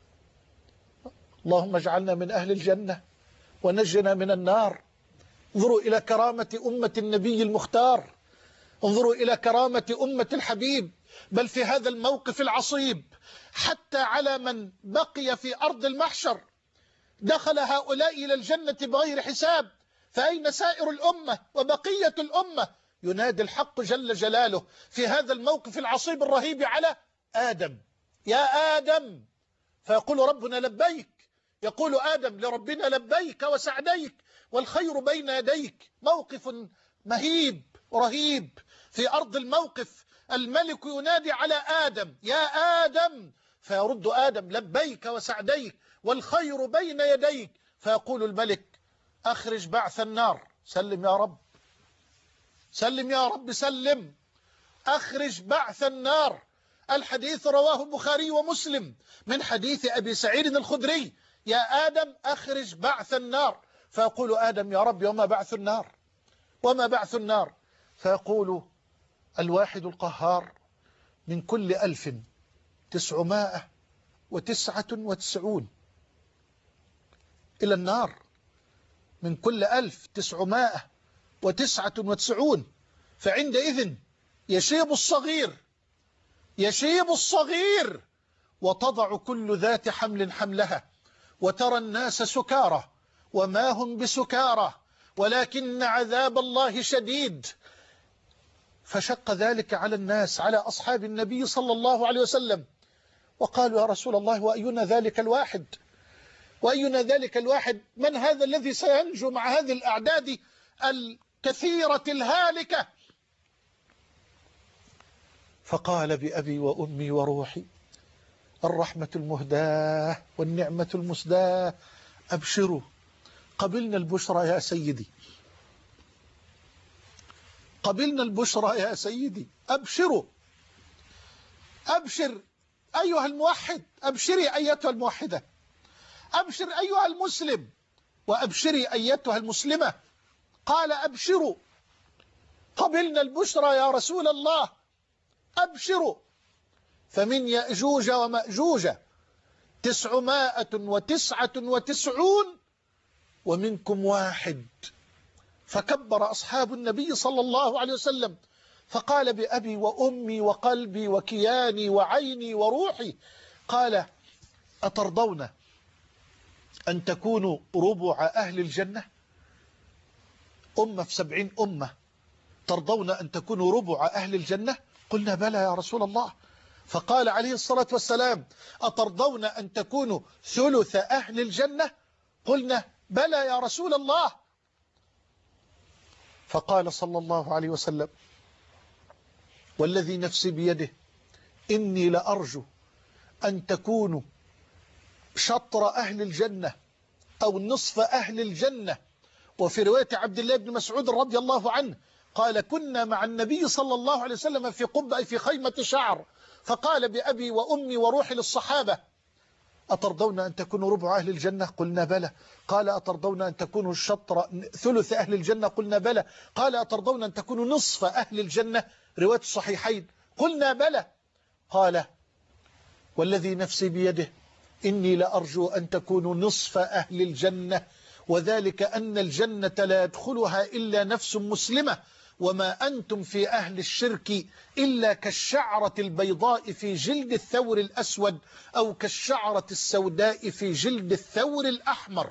اللهم اجعلنا من أهل الجنة ونجنا من النار. انظروا إلى كرامة أمة النبي المختار، انظروا إلى كرامة أمة الحبيب. بل في هذا الموقف العصيب حتى على من بقي في أرض المحشر دخل هؤلاء إلى الجنة بغير حساب، فأين سائر الأمة وبقية الأمة؟ ينادي الحق جل جلاله في هذا الموقف العصيب الرهيب على آدم: يا آدم. فيقول ربنا: لبيك. يقول آدم لربنا: لبيك وسعديك والخير بين يديك. موقف مهيب رهيب في أرض الموقف. الملك ينادي على آدم: يا آدم. فيرد آدم: لبيك وسعديك والخير بين يديك. فيقول الملك: أخرج بعث النار. سلم يا رب، سلم يا رب، سلم. أخرج بعث النار. الحديث رواه البخاري ومسلم من حديث أبي سعيد الخدري: يا آدم أخرج بعث النار. فيقول آدم: يا رب وما بعث النار؟ وما بعث النار؟ فيقول الواحد القهار: من كل ألف تسعمائة وتسعة وتسعون إلى النار، من كل ألف تسعمائة وتسعة وتسعون. فعندئذ يشيب الصغير يشيب الصغير وتضع كل ذات حمل حملها، وترى الناس سكارى وما هم بسكارى ولكن عذاب الله شديد. فشق ذلك على الناس، على أصحاب النبي صلى الله عليه وسلم، وقالوا: يا رسول الله، وأينا ذلك الواحد؟ وأينا ذلك الواحد؟ من هذا الذي سينجو مع هذه الأعداد الكثيرة الهالكة؟ فقال بأبي وأمي وروحي الرحمة المهداة والنعمة المسداة أبشروا قبلنا البشرى يا سيدي، قبلنا البشرى يا سيدي، أبشروا. أبشر أيها الموحد، أبشري أيتها الموحدة، أبشر أيها المسلم، وأبشري أيتها المسلمة. قال أبشروا قبلنا البشرى يا رسول الله، أبشروا. فمن يأجوج ومأجوج تسعمائة وتسعة وتسعون ومنكم واحد. فكبر أصحاب النبي صلى الله عليه وسلم فقال بأبي وأمي وقلبي وكياني وعيني وروحي، قال أترضون أن تكونوا ربع أهل الجنة؟ أمة في سبعين أمة، ترضون أن تكونوا ربع أهل الجنة؟ قلنا بلى يا رسول الله. فقال عليه الصلاة والسلام أترضون أن تكونوا ثلث أهل الجنة؟ قلنا بلى يا رسول الله. فقال صلى الله عليه وسلم والذي نفسي بيده إني لأرجو أن تكونوا شطر أهل الجنة أو نصف أهل الجنة. وفي رواية عبد الله بن مسعود رضي الله عنه قال كنا مع النبي صلى الله عليه وسلم في قبة أي في خيمة شعر، فقال بأبي وأمي وروحي للصحابة أترضون أن تكونوا ربع أهل الجنة؟ قلنا بلى. قال أترضون أن تكونوا شطر ثلث أهل الجنة؟ قلنا بلى. قال أترضون أن تكونوا نصف أهل الجنة؟ رواية الصحيحين. قلنا بلى. قال والذي نفسي بيده إني لأرجو أن تكونوا نصف أهل الجنة، وذلك أن الجنة لا يدخلها إلا نفس مسلمة، وما أنتم في أهل الشرك إلا كالشعرة البيضاء في جلد الثور الأسود أو كالشعرة السوداء في جلد الثور الأحمر.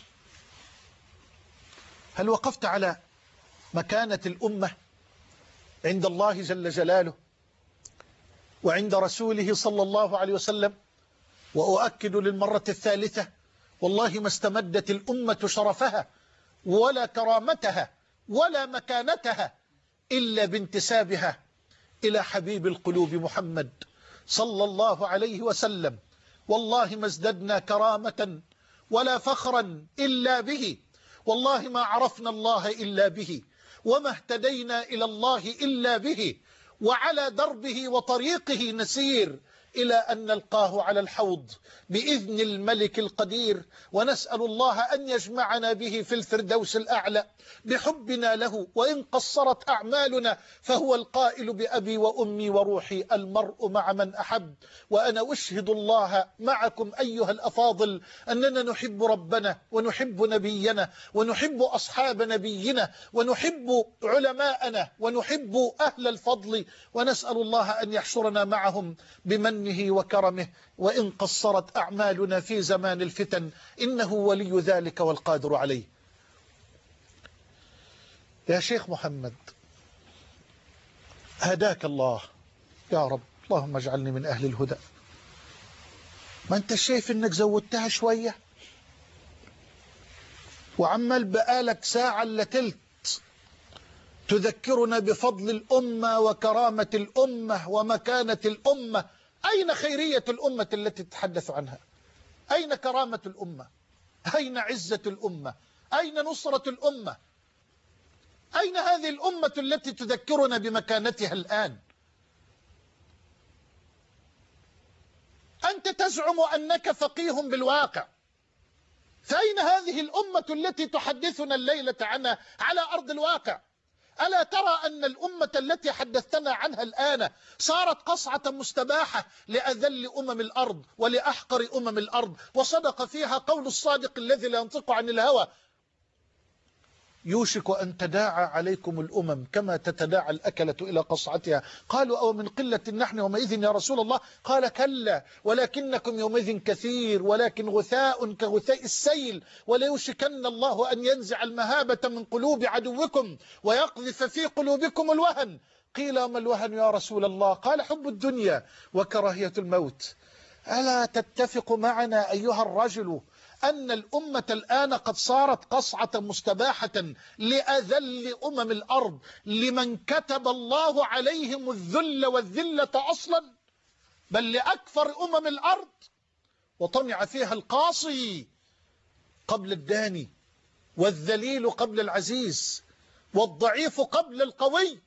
هل وقفت على مكانة الأمة عند الله جل جلاله وعند رسوله صلى الله عليه وسلم؟ وأؤكد للمرة الثالثة والله ما استمدت الأمة شرفها ولا كرامتها ولا مكانتها إلا بانتسابها إلى حبيب القلوب محمد صلى الله عليه وسلم. والله ما ازددنا كرامة ولا فخرا إلا به، والله ما عرفنا الله إلا به، وما اهتدينا إلى الله إلا به، وعلى دربه وطريقه نسير إلى أن نلقاه على الحوض بإذن الملك القدير، ونسأل الله أن يجمعنا به في الفردوس الأعلى بحبنا له. وإن قصرت أعمالنا فهو القائل بأبي وأمي وروحي المرء مع من أحب. وأنا أشهد الله معكم أيها الأفاضل أننا نحب ربنا ونحب نبينا ونحب أصحاب نبينا ونحب علماءنا ونحب أهل الفضل، ونسأل الله أن يحشرنا معهم بمن وكرمه. وإن قصرت أعمالنا في زمان الفتن إنه ولي ذلك والقادر عليه. يا شيخ محمد هداك الله يا رب، اللهم اجعلني من أهل الهدى. ما أنت شايف إنك زودتها شوية وعمال بقالك ساعة إلا تلت تذكرنا بفضل الأمة وكرامة الأمة ومكانة الأمة. أين خيرية الأمة التي تتحدث عنها؟ أين كرامة الأمة؟ أين عزة الأمة؟ أين نصرة الأمة؟ أين هذه الأمة التي تذكرنا بمكانتها الآن؟ أنت تزعم أنك فقيه بالواقع، فأين هذه الأمة التي تحدثنا الليلة عنها على أرض الواقع؟ ألا ترى أن الأمة التي حدثتنا عنها الآن صارت قصعة مستباحة لأذل أمم الأرض ولأحقر أمم الأرض، وصدق فيها قول الصادق الذي لا ينطق عن الهوى: يوشك أن تداعى عليكم الأمم كما تتداعى الأكلة إلى قصعتها. قالوا أو من قلة نحن يومئذ يا رسول الله؟ قال كلا ولكنكم يومئذ كثير ولكن غثاء كغثاء السيل، وليوشكن الله أن ينزع المهابة من قلوب عدوكم ويقذف في قلوبكم الوهن. قيل وما الوهن يا رسول الله؟ قال حب الدنيا وكراهية الموت. ألا تتفق معنا أيها الرجل أن الأمة الآن قد صارت قصعة مستباحة لأذل أمم الأرض، لمن كتب الله عليهم الذل والذلة أصلا، بل لأكثر أمم الأرض، وطمع فيها القاصي قبل الداني، والذليل قبل العزيز، والضعيف قبل القوي.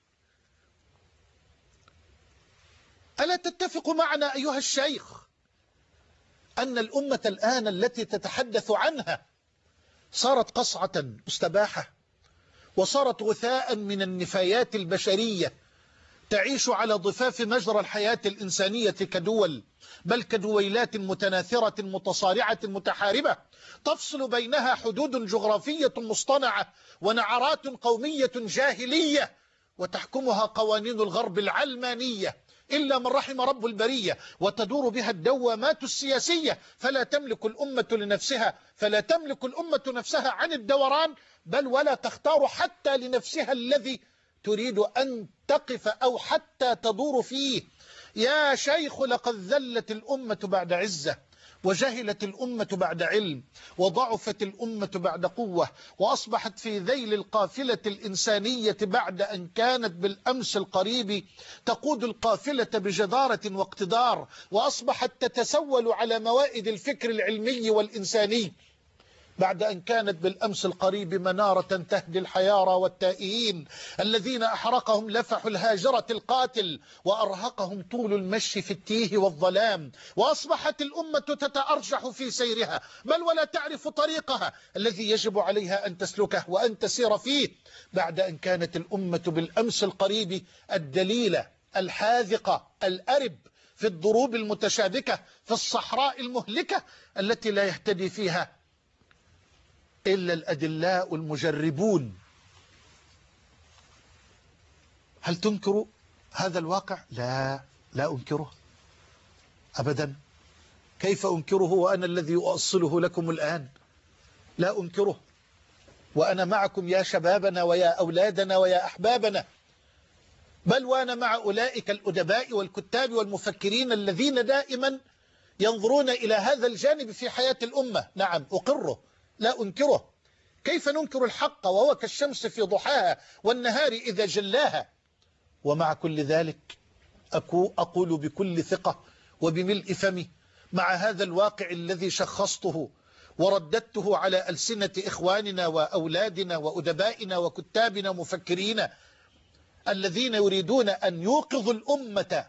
ألا تتفق معنا أيها الشيخ أن الأمة الآن التي تتحدث عنها صارت قصعة مستباحة، وصارت غثاء من النفايات البشرية تعيش على ضفاف مجرى الحياة الإنسانية كدول، بل كدويلات متناثرة متصارعة متحاربة تفصل بينها حدود جغرافية مصطنعة ونعرات قومية جاهلية، وتحكمها قوانين الغرب العلمانية إلا من رحم رب البرية، وتدور بها الدوامات السياسية، فلا تملك الأمة لنفسها فلا تملك الأمة نفسها عن الدوران، بل ولا تختار حتى لنفسها الذي تريد أن تقف أو حتى تدور فيه. يا شيخ لقد ذلت الأمة بعد عزة، وجهلت الأمة بعد علم، وضعفت الأمة بعد قوة، وأصبحت في ذيل القافلة الإنسانية بعد أن كانت بالأمس القريب تقود القافلة بجدارة واقتدار، وأصبحت تتسول على موائد الفكر العلمي والإنساني بعد أن كانت بالأمس القريب منارة تهدي الحيارى والتائهين الذين أحرقهم لفح الهاجرة القاتل، وأرهقهم طول المشي في التيه والظلام. وأصبحت الأمة تتأرجح في سيرها، بل ولا تعرف طريقها الذي يجب عليها أن تسلكه وأن تسير فيه، بعد أن كانت الأمة بالأمس القريب الدليلة الحاذقة الأرب في الضروب المتشابكة في الصحراء المهلكة التي لا يهتدي فيها إلا الأدلاء المجربون. هل تنكر هذا الواقع؟ لا، لا أنكره أبدا. كيف أنكره وأنا الذي أؤصله لكم الآن؟ لا أنكره، وأنا معكم يا شبابنا ويا أولادنا ويا أحبابنا، بل وأنا مع أولئك الأدباء والكتاب والمفكرين الذين دائما ينظرون إلى هذا الجانب في حياة الأمة. نعم أقره، لا أنكره. كيف ننكر الحق وهو كالشمس في ضحاها والنهار إذا جلاها؟ ومع كل ذلك أقول بكل ثقة وبملء فمي مع هذا الواقع الذي شخصته ورددته على ألسنة إخواننا وأولادنا وأدبائنا وكتابنا ومفكرين الذين يريدون أن يوقظوا الأمة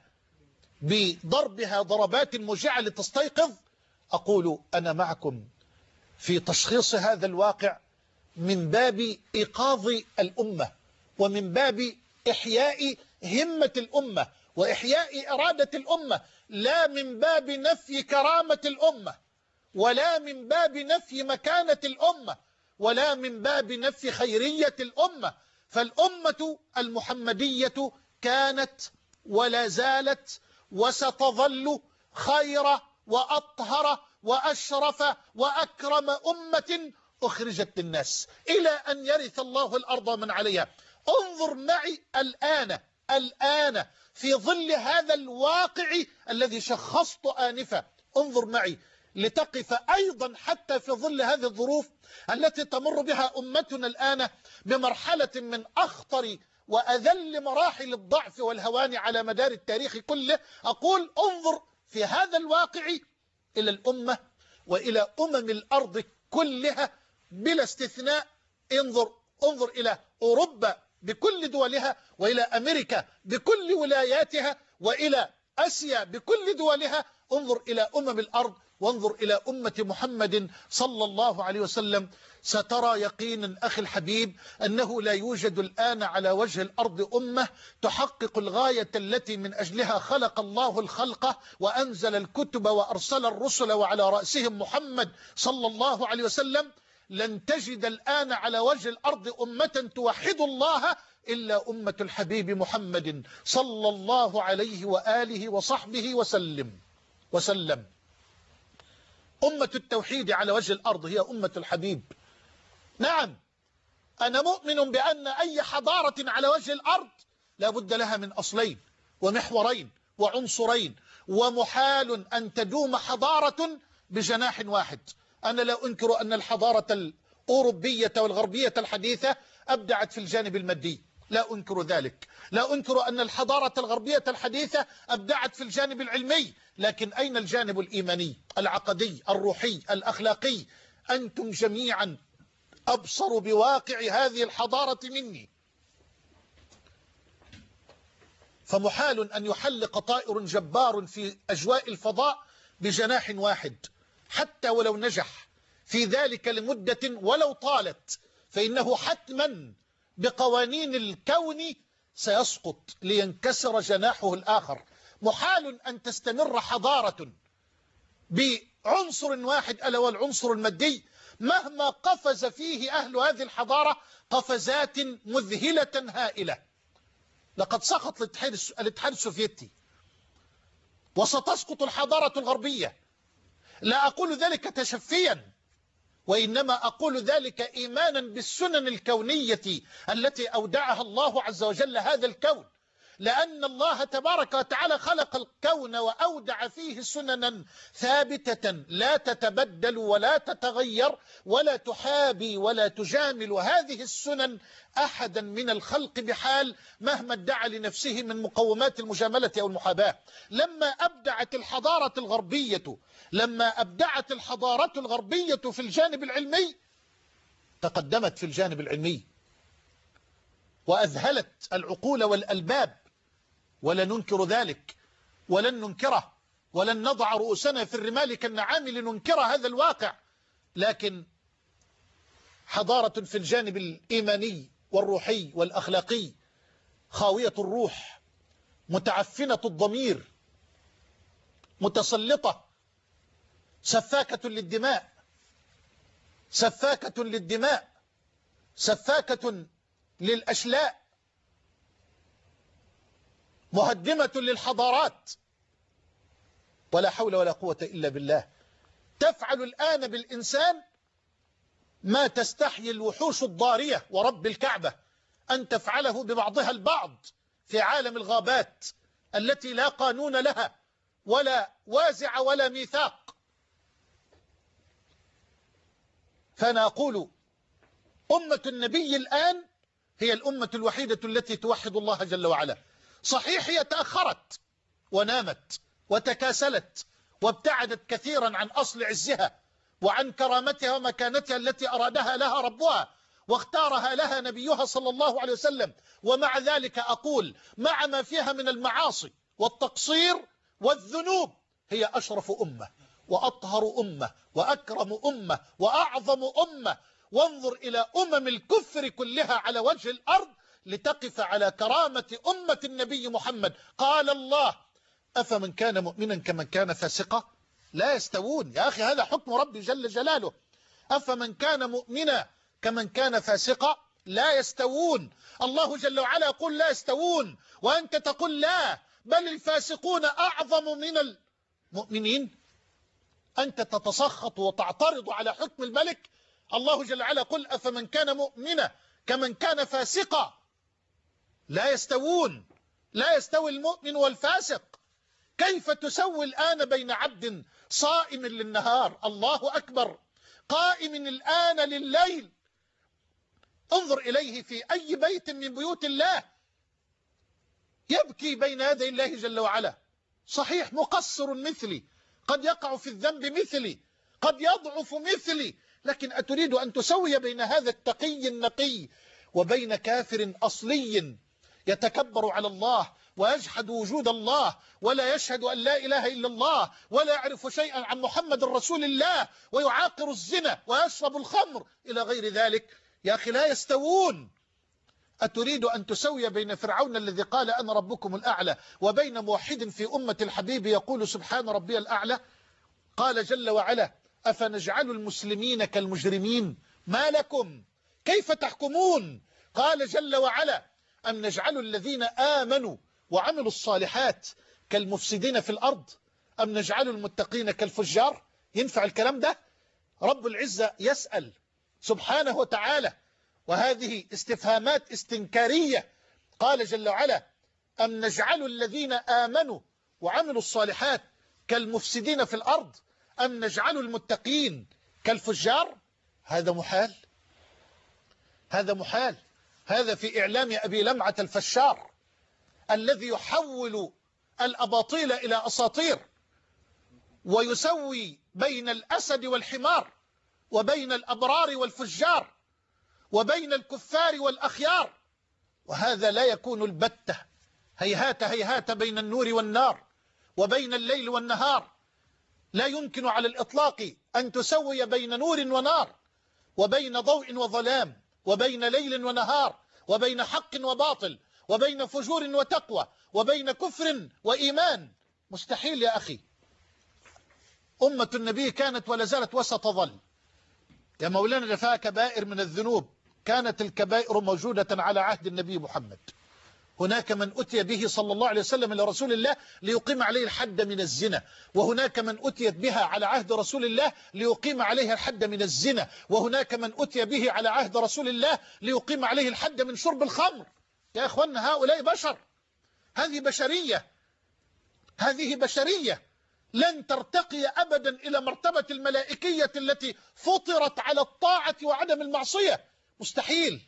بضربها ضربات موجعة لتستيقظ، أقول أنا معكم في تشخيص هذا الواقع من باب إيقاظ الأمة، ومن باب إحياء همة الأمة وإحياء إرادة الأمة، لا من باب نفي كرامة الأمة، ولا من باب نفي مكانة الأمة، ولا من باب نفي خيرية الأمة. فالأمة المحمدية كانت ولا زالت وستظل خير وأطهر وأشرف وأكرم أمة أخرجت للناس إلى أن يرث الله الأرض من عليها. انظر معي الآن الآن في ظل هذا الواقع الذي شخصت آنفا، انظر معي لتقف أيضا حتى في ظل هذه الظروف التي تمر بها أمتنا الآن بمرحلة من أخطر وأذل مراحل الضعف والهوان على مدار التاريخ كله. أقول انظر في هذا الواقع إلى الأمة وإلى أمم الأرض كلها بلا استثناء. انظر انظر إلى أوروبا بكل دولها، وإلى أمريكا بكل ولاياتها، وإلى آسيا بكل دولها. انظر إلى أمم الأرض وانظر إلى أمة محمد صلى الله عليه وسلم. سترى يقينا أخي الحبيب أنه لا يوجد الآن على وجه الأرض أمة تحقق الغاية التي من أجلها خلق الله الخلق وأنزل الكتب وأرسل الرسل وعلى رأسهم محمد صلى الله عليه وسلم. لن تجد الآن على وجه الأرض أمة توحد الله إلا أمة الحبيب محمد صلى الله عليه وآله وصحبه وسلم وسلم. أمة التوحيد على وجه الأرض هي أمة الحبيب. نعم، أنا مؤمن بأن أي حضارة على وجه الأرض لا بد لها من أصلين ومحورين وعنصرين، ومحال أن تدوم حضارة بجناح واحد. أنا لا أنكر أن الحضارة الأوروبية والغربية الحديثة أبدعت في الجانب المادي، لا أنكر ذلك. لا أنكر أن الحضارة الغربية الحديثة أبدعت في الجانب العلمي، لكن أين الجانب الإيماني العقدي الروحي الأخلاقي؟ أنتم جميعا أبصروا بواقع هذه الحضارة مني. فمحال أن يحلق طائر جبار في أجواء الفضاء بجناح واحد، حتى ولو نجح في ذلك لمدة ولو طالت، فإنه حتما بقوانين الكون سيسقط لينكسر جناحه الآخر. محال أن تستمر حضارة بعنصر واحد ألا والعنصر المادي، مهما قفز فيه أهل هذه الحضارة قفزات مذهلة هائلة. لقد سقط الاتحاد السوفيتي وستسقط الحضارة الغربية. لا أقول ذلك تشفيا، وإنما أقول ذلك إيمانا بالسنن الكونية التي أودعها الله عز وجل هذا الكون، لأن الله تبارك وتعالى خلق الكون وأودع فيه سننا ثابتة لا تتبدل ولا تتغير ولا تحابي ولا تجامل هذه السنن أحدا من الخلق بحال مهما ادعى لنفسه من مقومات المجاملة أو المحاباة. لما أبدعت الحضارة الغربية لما أبدعت الحضارة الغربية في الجانب العلمي تقدمت في الجانب العلمي وأذهلت العقول والألباب، ولا ننكر ذلك ولن ننكره، ولن نضع رؤوسنا في الرمال كالنعام لننكر هذا الواقع. لكن حضارة في الجانب الإيماني والروحي والأخلاقي خاوية الروح، متعفنة الضمير، متسلطة، سفاكة للدماء سفاكة للدماء سفاكة للأشلاء، مهدمة للحضارات، ولا حول ولا قوة إلا بالله. تفعل الآن بالإنسان ما تستحيي الوحوش الضارية ورب الكعبة أن تفعله ببعضها البعض في عالم الغابات التي لا قانون لها ولا وازع ولا ميثاق. فأنا أقول أمة النبي الآن هي الأمة الوحيدة التي توحد الله جل وعلا. صحيح هي تأخرت ونامت وتكاسلت وابتعدت كثيرا عن أصل عزها وعن كرامتها ومكانتها التي أرادها لها ربها واختارها لها نبيها صلى الله عليه وسلم، ومع ذلك أقول مع ما فيها من المعاصي والتقصير والذنوب هي أشرف أمة وأطهر أمة وأكرم أمة وأعظم أمة. وانظر إلى أمم الكفر كلها على وجه الأرض لتقف على كرامة أمة النبي محمد. قال الله: أفمن كان مؤمنا كمن كان فاسقا لا يستوون. يا أخي هذا حكم ربي جل جلاله. أفمن كان مؤمنا كمن كان فاسقا لا يستوون. الله جل وعلا يقول لا يستوون، وأنت تقول لا، بل الفاسقون أعظم من المؤمنين. أنت تتسخط وتعترض على حكم الملك. الله جل وعلا يقول أفمن كان مؤمنا كمن كان فاسقا لا يستوون. لا يستوي المؤمن والفاسق. كيف تسوي الآن بين عبد صائم للنهار، الله أكبر، قائم الآن لليل؟ انظر إليه في أي بيت من بيوت الله يبكي بين يدي الله جل وعلا. صحيح مقصر مثلي، قد يقع في الذنب مثلي، قد يضعف مثلي، لكن أتريد أن تسوي بين هذا التقي النقي وبين كافر أصلي يتكبر على الله ويجحد وجود الله ولا يشهد أن لا إله إلا الله ولا يعرف شيئا عن محمد رسول الله ويعاقر الزنا ويشرب الخمر إلى غير ذلك؟ يا أخي لا يستوون. أتريد أن تسوي بين فرعون الذي قال أنا ربكم الأعلى وبين موحد في أمة الحبيب يقول سبحان ربي الأعلى؟ قال جل وعلا أفنجعل المسلمين كالمجرمين ما لكم كيف تحكمون؟ قال جل وعلا أم نجعل الذين آمنوا وعملوا الصالحات كالمفسدين في الأرض أم نجعل المتقين كالفجار؟ ينفع الكلام ده؟ رب العزة يسأل سبحانه وتعالى، وهذه استفهامات استنكارية. قال جل وعلا أم نجعل الذين آمنوا وعملوا الصالحات كالمفسدين في الأرض أم نجعل المتقين كالفجار؟ هذا محال، هذا محال. هذا في إعلام أبي لمعة الفشار الذي يحول الأباطيل إلى أساطير ويسوي بين الأسد والحمار وبين الأبرار والفجار وبين الكفار والأخيار، وهذا لا يكون البتة. هيهات هيهات بين النور والنار وبين الليل والنهار. لا يمكن على الإطلاق أن تسوي بين نور ونار وبين ضوء وظلام وبين ليل ونهار وبين حق وباطل وبين فجور وتقوى وبين كفر وإيمان. مستحيل يا أخي. أمة النبي كانت ولا زالت وستظل. يا مولانا فيها كبائر من الذنوب، كانت الكبائر موجودة على عهد النبي محمد. هناك من أتي به صلى الله عليه وسلم إلى رسول الله ليقيم عليه الحد من الزنا، وهناك من أتيت بها على عهد رسول الله ليقيم عليه الحد من الزنا، وهناك من أتي به على عهد رسول الله ليقيم عليه الحد من شرب الخمر. يا إخوانا هؤلاء بشر، هذه بشرية، هذه بشرية لن ترتقي أبدا إلى مرتبة الملائكية التي فطرت على الطاعة وعدم المعصية. مستحيل.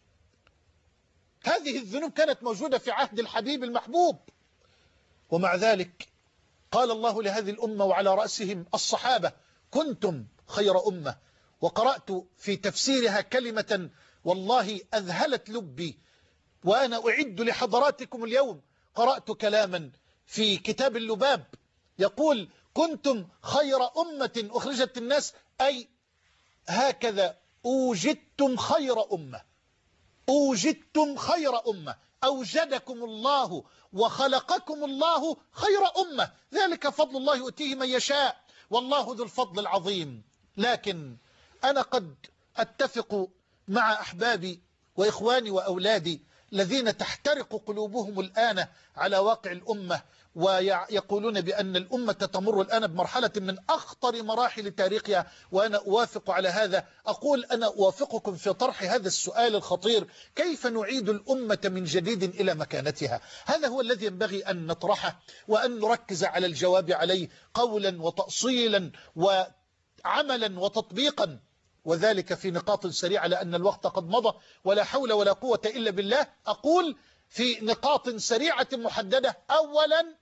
هذه الذنوب كانت موجودة في عهد الحبيب المحبوب، ومع ذلك قال الله لهذه الأمة وعلى رأسهم الصحابة: كنتم خير أمة. وقرأت في تفسيرها كلمة والله أذهلت لبي وأنا أعد لحضراتكم اليوم. قرأت كلاما في كتاب اللباب يقول: كنتم خير أمة أخرجت الناس، أي هكذا أوجدتم خير أمة، أوجدتم خير أمة، أوجدكم الله وخلقكم الله خير أمة، ذلك فضل الله يؤتيه من يشاء والله ذو الفضل العظيم. لكن أنا قد أتفق مع أحبابي وإخواني وأولادي الذين تحترق قلوبهم الآن على واقع الأمة ويقولون بأن الأمة تمر الآن بمرحلة من أخطر مراحل تاريخها، وأنا أوافق على هذا. أقول أنا أوافقكم في طرح هذا السؤال الخطير: كيف نعيد الأمة من جديد إلى مكانتها؟ هذا هو الذي ينبغي أن نطرحه وأن نركز على الجواب عليه قولا وتأصيلا وعملا وتطبيقا، وذلك في نقاط سريعة لأن الوقت قد مضى ولا حول ولا قوة إلا بالله. أقول في نقاط سريعة محددة: أولا،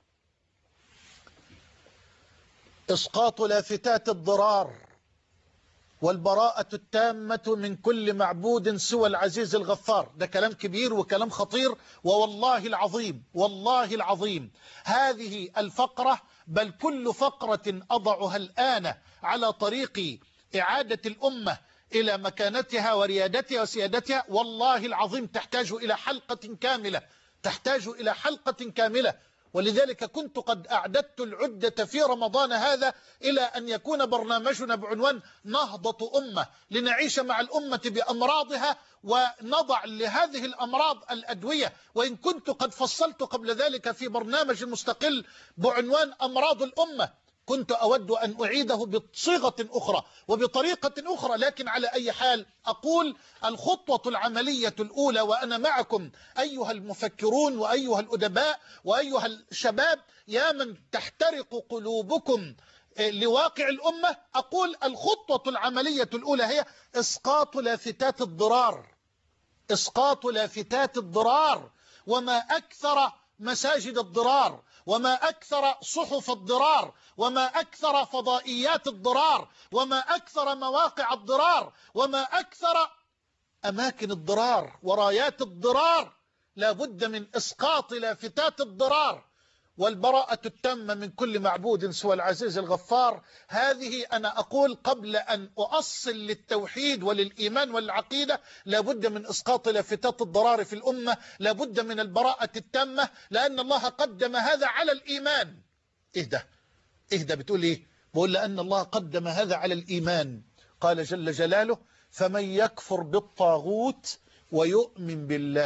إسقاط لافتات الضرار والبراءة التامة من كل معبود سوى العزيز الغفار. ده كلام كبير وكلام خطير، ووالله العظيم والله العظيم هذه الفقرة بل كل فقرة أضعها الآن على طريق إعادة الأمة إلى مكانتها وريادتها وسيادتها والله العظيم تحتاج إلى حلقة كاملة، تحتاج إلى حلقة كاملة. ولذلك كنت قد أعددت العدة في رمضان هذا إلى أن يكون برنامجنا بعنوان نهضة أمة، لنعيش مع الأمة بأمراضها ونضع لهذه الأمراض الأدوية. وإن كنت قد فصلت قبل ذلك في برنامج مستقل بعنوان أمراض الأمة، كنت أود أن أعيده بصيغة أخرى وبطريقة أخرى. لكن على أي حال أقول الخطوة العملية الأولى، وأنا معكم أيها المفكرون وأيها الأدباء وأيها الشباب يا من تحترق قلوبكم لواقع الأمة، أقول الخطوة العملية الأولى هي إسقاط لافتات الضرار، إسقاط لافتات الضرار. وما أكثر مساجد الضرار، وما أكثر صحف الضرار، وما أكثر فضائيات الضرار، وما أكثر مواقع الضرار، وما أكثر أماكن الضرار ورايات الضرار. لا بد من إسقاط لافتات الضرار والبراءة التامة من كل معبود سوى العزيز الغفار. هذه أنا أقول قبل أن أؤصل للتوحيد وللإيمان والعقيدة لا بد من إسقاط لافتات الضرار في الأمة، لا بد من البراءة التامة، لأن الله قدم هذا على الإيمان. إهدى إهدى بتقول إيه؟ بقول لأن الله قدم هذا على الإيمان. قال جل جلاله: فمن يكفر بالطاغوت ويؤمن بالله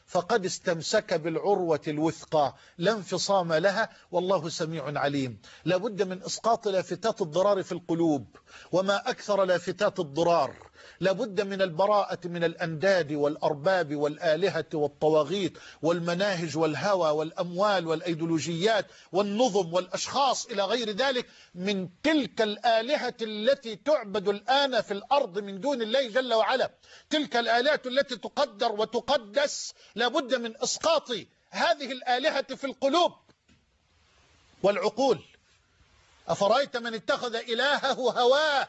فقد استمسك بالعروة الوثقى لا انفصام لها والله سميع عليم. لابد من إسقاط لافتات الضرار في القلوب، وما أكثر لافتات الضرار. لابد من البراءة من الأنداد والأرباب والآلهة والطواغيت والمناهج والهوى والأموال والأيديولوجيات والنظم والأشخاص إلى غير ذلك من تلك الآلهة التي تعبد الآن في الأرض من دون الله جل وعلا، تلك الآلهة التي تقدر وتقدس. لابد من إسقاط هذه الآلهة في القلوب والعقول. أفرأيت من اتخذ إلهه هواه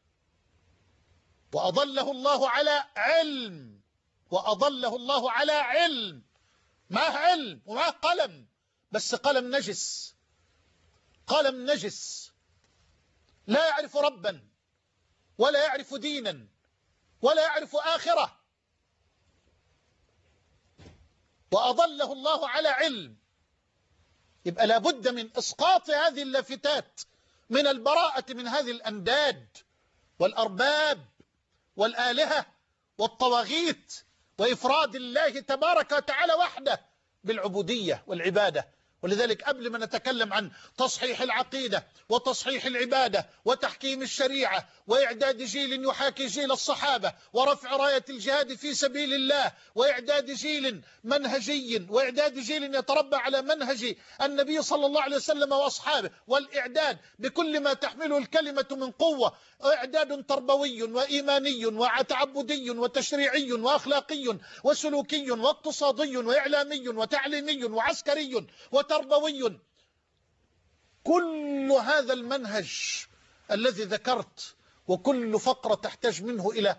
وأضله الله على علم، وأضله الله على علم، ما علم وما قلم، بس قلم نجس، قلم نجس لا يعرف ربا ولا يعرف دينا ولا يعرف آخرة، وأضله الله على علم. يبقى لابد من إسقاط هذه اللافتات، من البراءة من هذه الأنداد والأرباب والآلهة والطواغيت، وإفراد الله تبارك وتعالى وحده بالعبودية والعبادة. ولذلك قبل ما نتكلم عن تصحيح العقيدة وتصحيح العبادة وتحكيم الشريعة وإعداد جيل يحاكي جيل الصحابة ورفع راية الجهاد في سبيل الله وإعداد جيل منهجي وإعداد جيل يتربى على منهج النبي صلى الله عليه وسلم وأصحابه، والإعداد بكل ما تحمله الكلمة من قوة، إعداد تربوي وإيماني وتعبدي وتشريعي وأخلاقي وسلوكي واقتصادي وإعلامي وتعليمي وعسكري وتربوي. كل هذا المنهج الذي ذكرت وكل فقرة تحتاج منه إلى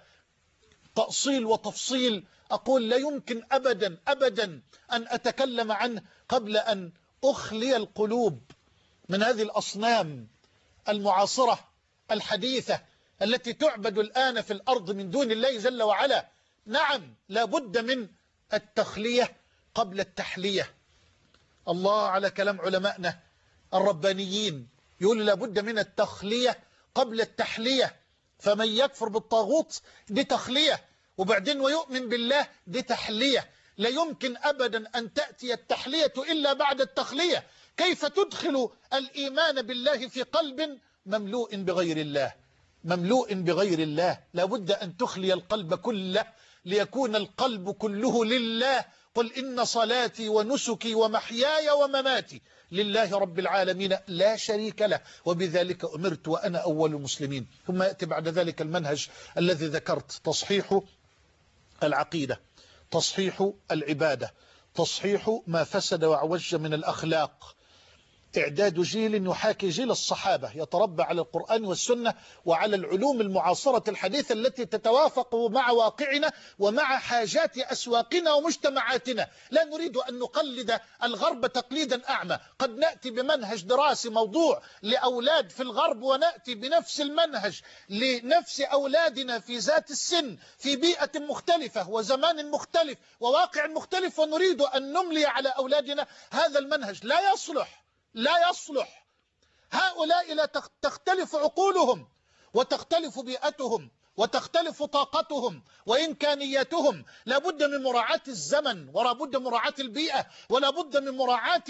تأصيل وتفصيل، أقول لا يمكن أبدا أبدا أن أتكلم عنه قبل أن أخلي القلوب من هذه الأصنام المعاصرة الحديثة التي تعبد الآن في الأرض من دون الله جل وعلا. نعم، لابد من التخلية قبل التحلية. الله على كلام علمائنا الربانيين، يقول لابد من التخلية قبل التحلية. فمن يكفر بالطاغوت دي تخلية، وبعدين ويؤمن بالله دي تحلية. لا يمكن أبدا أن تأتي التحلية إلا بعد التخلية. كيف تدخل الإيمان بالله في قلب مملوء بغير الله؟ مملوء بغير الله لابد أن تخلي القلب كله ليكون القلب كله لله. قل إن صلاتي ونسكي ومحياي ومماتي لله رب العالمين لا شريك له وبذلك أمرت وأنا أول المسلمين. ثم يأتي بعد ذلك المنهج الذي ذكرت: تصحيح العقيدة، تصحيح العبادة، تصحيح ما فسد وعوج من الأخلاق، إعداد جيل يحاكي جيل الصحابة يتربى على القرآن والسنة وعلى العلوم المعاصرة الحديثة التي تتوافق مع واقعنا ومع حاجات أسواقنا ومجتمعاتنا. لا نريد أن نقلد الغرب تقليدا أعمى. قد نأتي بمنهج دراسي موضوع لأولاد في الغرب ونأتي بنفس المنهج لنفس أولادنا في ذات السن في بيئة مختلفة وزمان مختلف وواقع مختلف، ونريد أن نملي على أولادنا هذا المنهج. لا يصلح، لا يصلح. هؤلاء لا تختلف عقولهم وتختلف بيئتهم وتختلف طاقتهم وإمكانياتهم. لا بد من مراعاة الزمن ولا بد من مراعاة البيئة ولا بد من مراعاة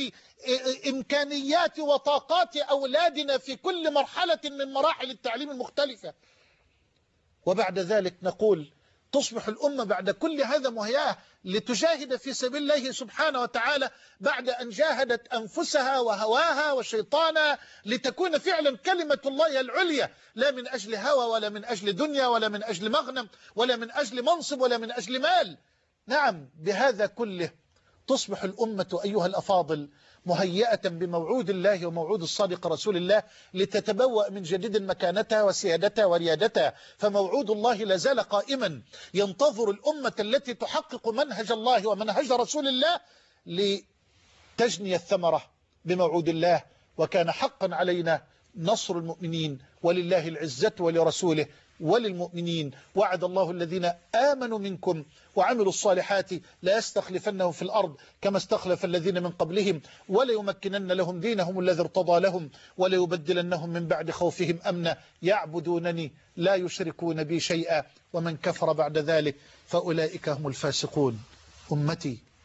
إمكانيات وطاقات أولادنا في كل مرحلة من مراحل التعليم المختلفة. وبعد ذلك نقول: تصبح الأمة بعد كل هذا مهيئة لتجاهد في سبيل الله سبحانه وتعالى بعد أن جاهدت أنفسها وهواها وشيطانها لتكون فعلا كلمة الله العليا، لا من أجل هوى ولا من أجل دنيا ولا من أجل مغنم ولا من أجل منصب ولا من أجل مال. نعم، بهذا كله تصبح الأمة أيها الأفاضل مهيئة بموعود الله وموعود الصادق رسول الله لتتبوأ من جديد مكانتها وسيادتها وريادتها. فموعود الله لازال قائما ينتظر الأمة التي تحقق منهج الله ومنهج رسول الله لتجني الثمرة بموعود الله. وكان حقا علينا نصر المؤمنين، ولله العزة ولرسوله وللمؤمنين. وعد الله الذين آمنوا منكم وعملوا الصالحات لا يستخلفنهم في الأرض كما استخلف الذين من قبلهم وليمكنن لهم دينهم الذي ارتضى لهم وليبدلنهم من بعد خوفهم أمنا يعبدونني لا يشركون بي شيئا ومن كفر بعد ذلك فأولئك هم الفاسقون. أمتي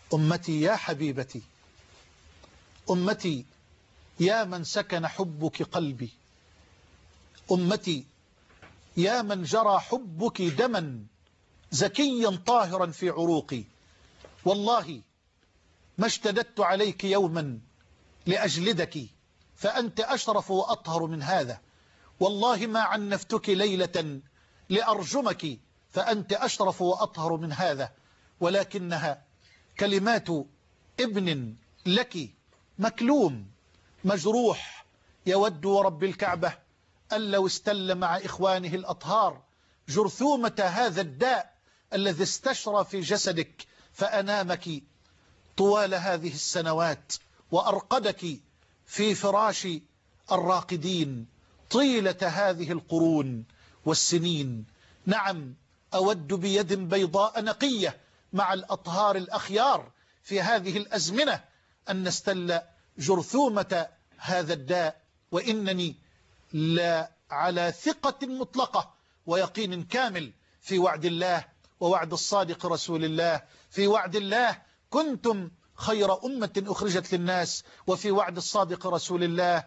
أمتي يا حبيبتي، أمتي يا من سكن حبك قلبي، أمتي يا من جرى حبك دما زكيا طاهرا في عروقي، والله ما اشتددت عليك يوما لأجلدك فأنت أشرف وأطهر من هذا، والله ما عنفتك ليلة لأرجمك فأنت أشرف وأطهر من هذا، ولكنها كلمات ابن لك مكلوم مجروح يود ورب الكعبة أن لو استل مع إخوانه الأطهار جرثومة هذا الداء الذي استشرى في جسدك فأنامك طوال هذه السنوات وأرقدك في فراش الراقدين طيلة هذه القرون والسنين. نعم أود بيد بيضاء نقية مع الأطهار الأخيار في هذه الأزمنة أن نستل جرثومة هذا الداء، وإنني لا على ثقة مطلقة ويقين كامل في وعد الله ووعد الصادق رسول الله. في وعد الله كنتم خير أمة أخرجت للناس، وفي وعد الصادق رسول الله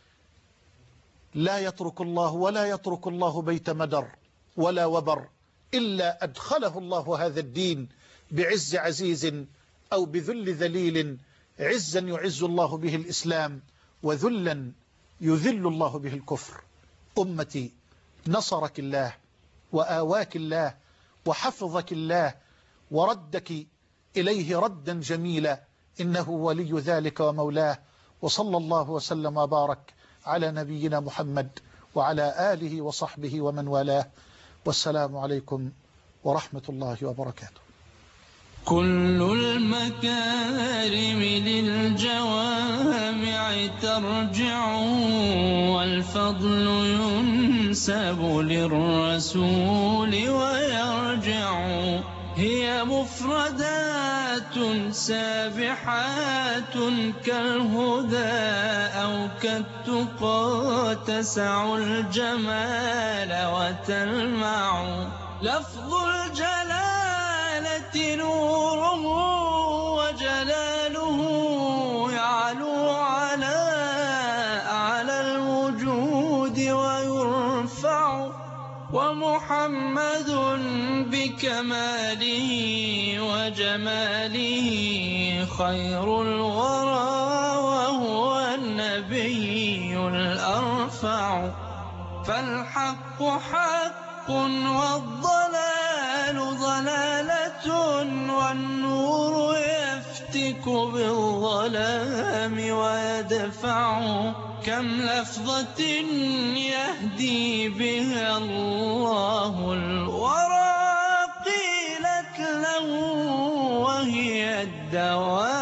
لا يترك الله ولا يترك الله بيت مدر ولا وبر إلا أدخله الله هذا الدين بعز عزيز أو بذل ذليل، عزا يعز الله به الإسلام وذلا يذل الله به الكفر. أمتي نصرك الله وآواك الله وحفظك الله وردك إليه ردا جميلا، إنه ولي ذلك ومولاه. وصلى الله وسلم وبارك على نبينا محمد وعلى آله وصحبه ومن والاه، والسلام عليكم ورحمة الله وبركاته. كل المكارم للجوامع ترجع، والفضل ينسب للرسول ويرجع، هي مفردات سابحات كالهدى أو كالتقى تسع الجمال وتلمع، لفظ الجلالة نوره وجلاله يعلو على أعلى الوجود ويرفع، ومحمد بكماله وجماله خير الورى وهو النبي الأرفع، فالحق حق والضلال ضلالة، والنور يفتك بالظلام ويدفع، كم لفظة يهدي بها الله الورى قيلت له وهي الدواء.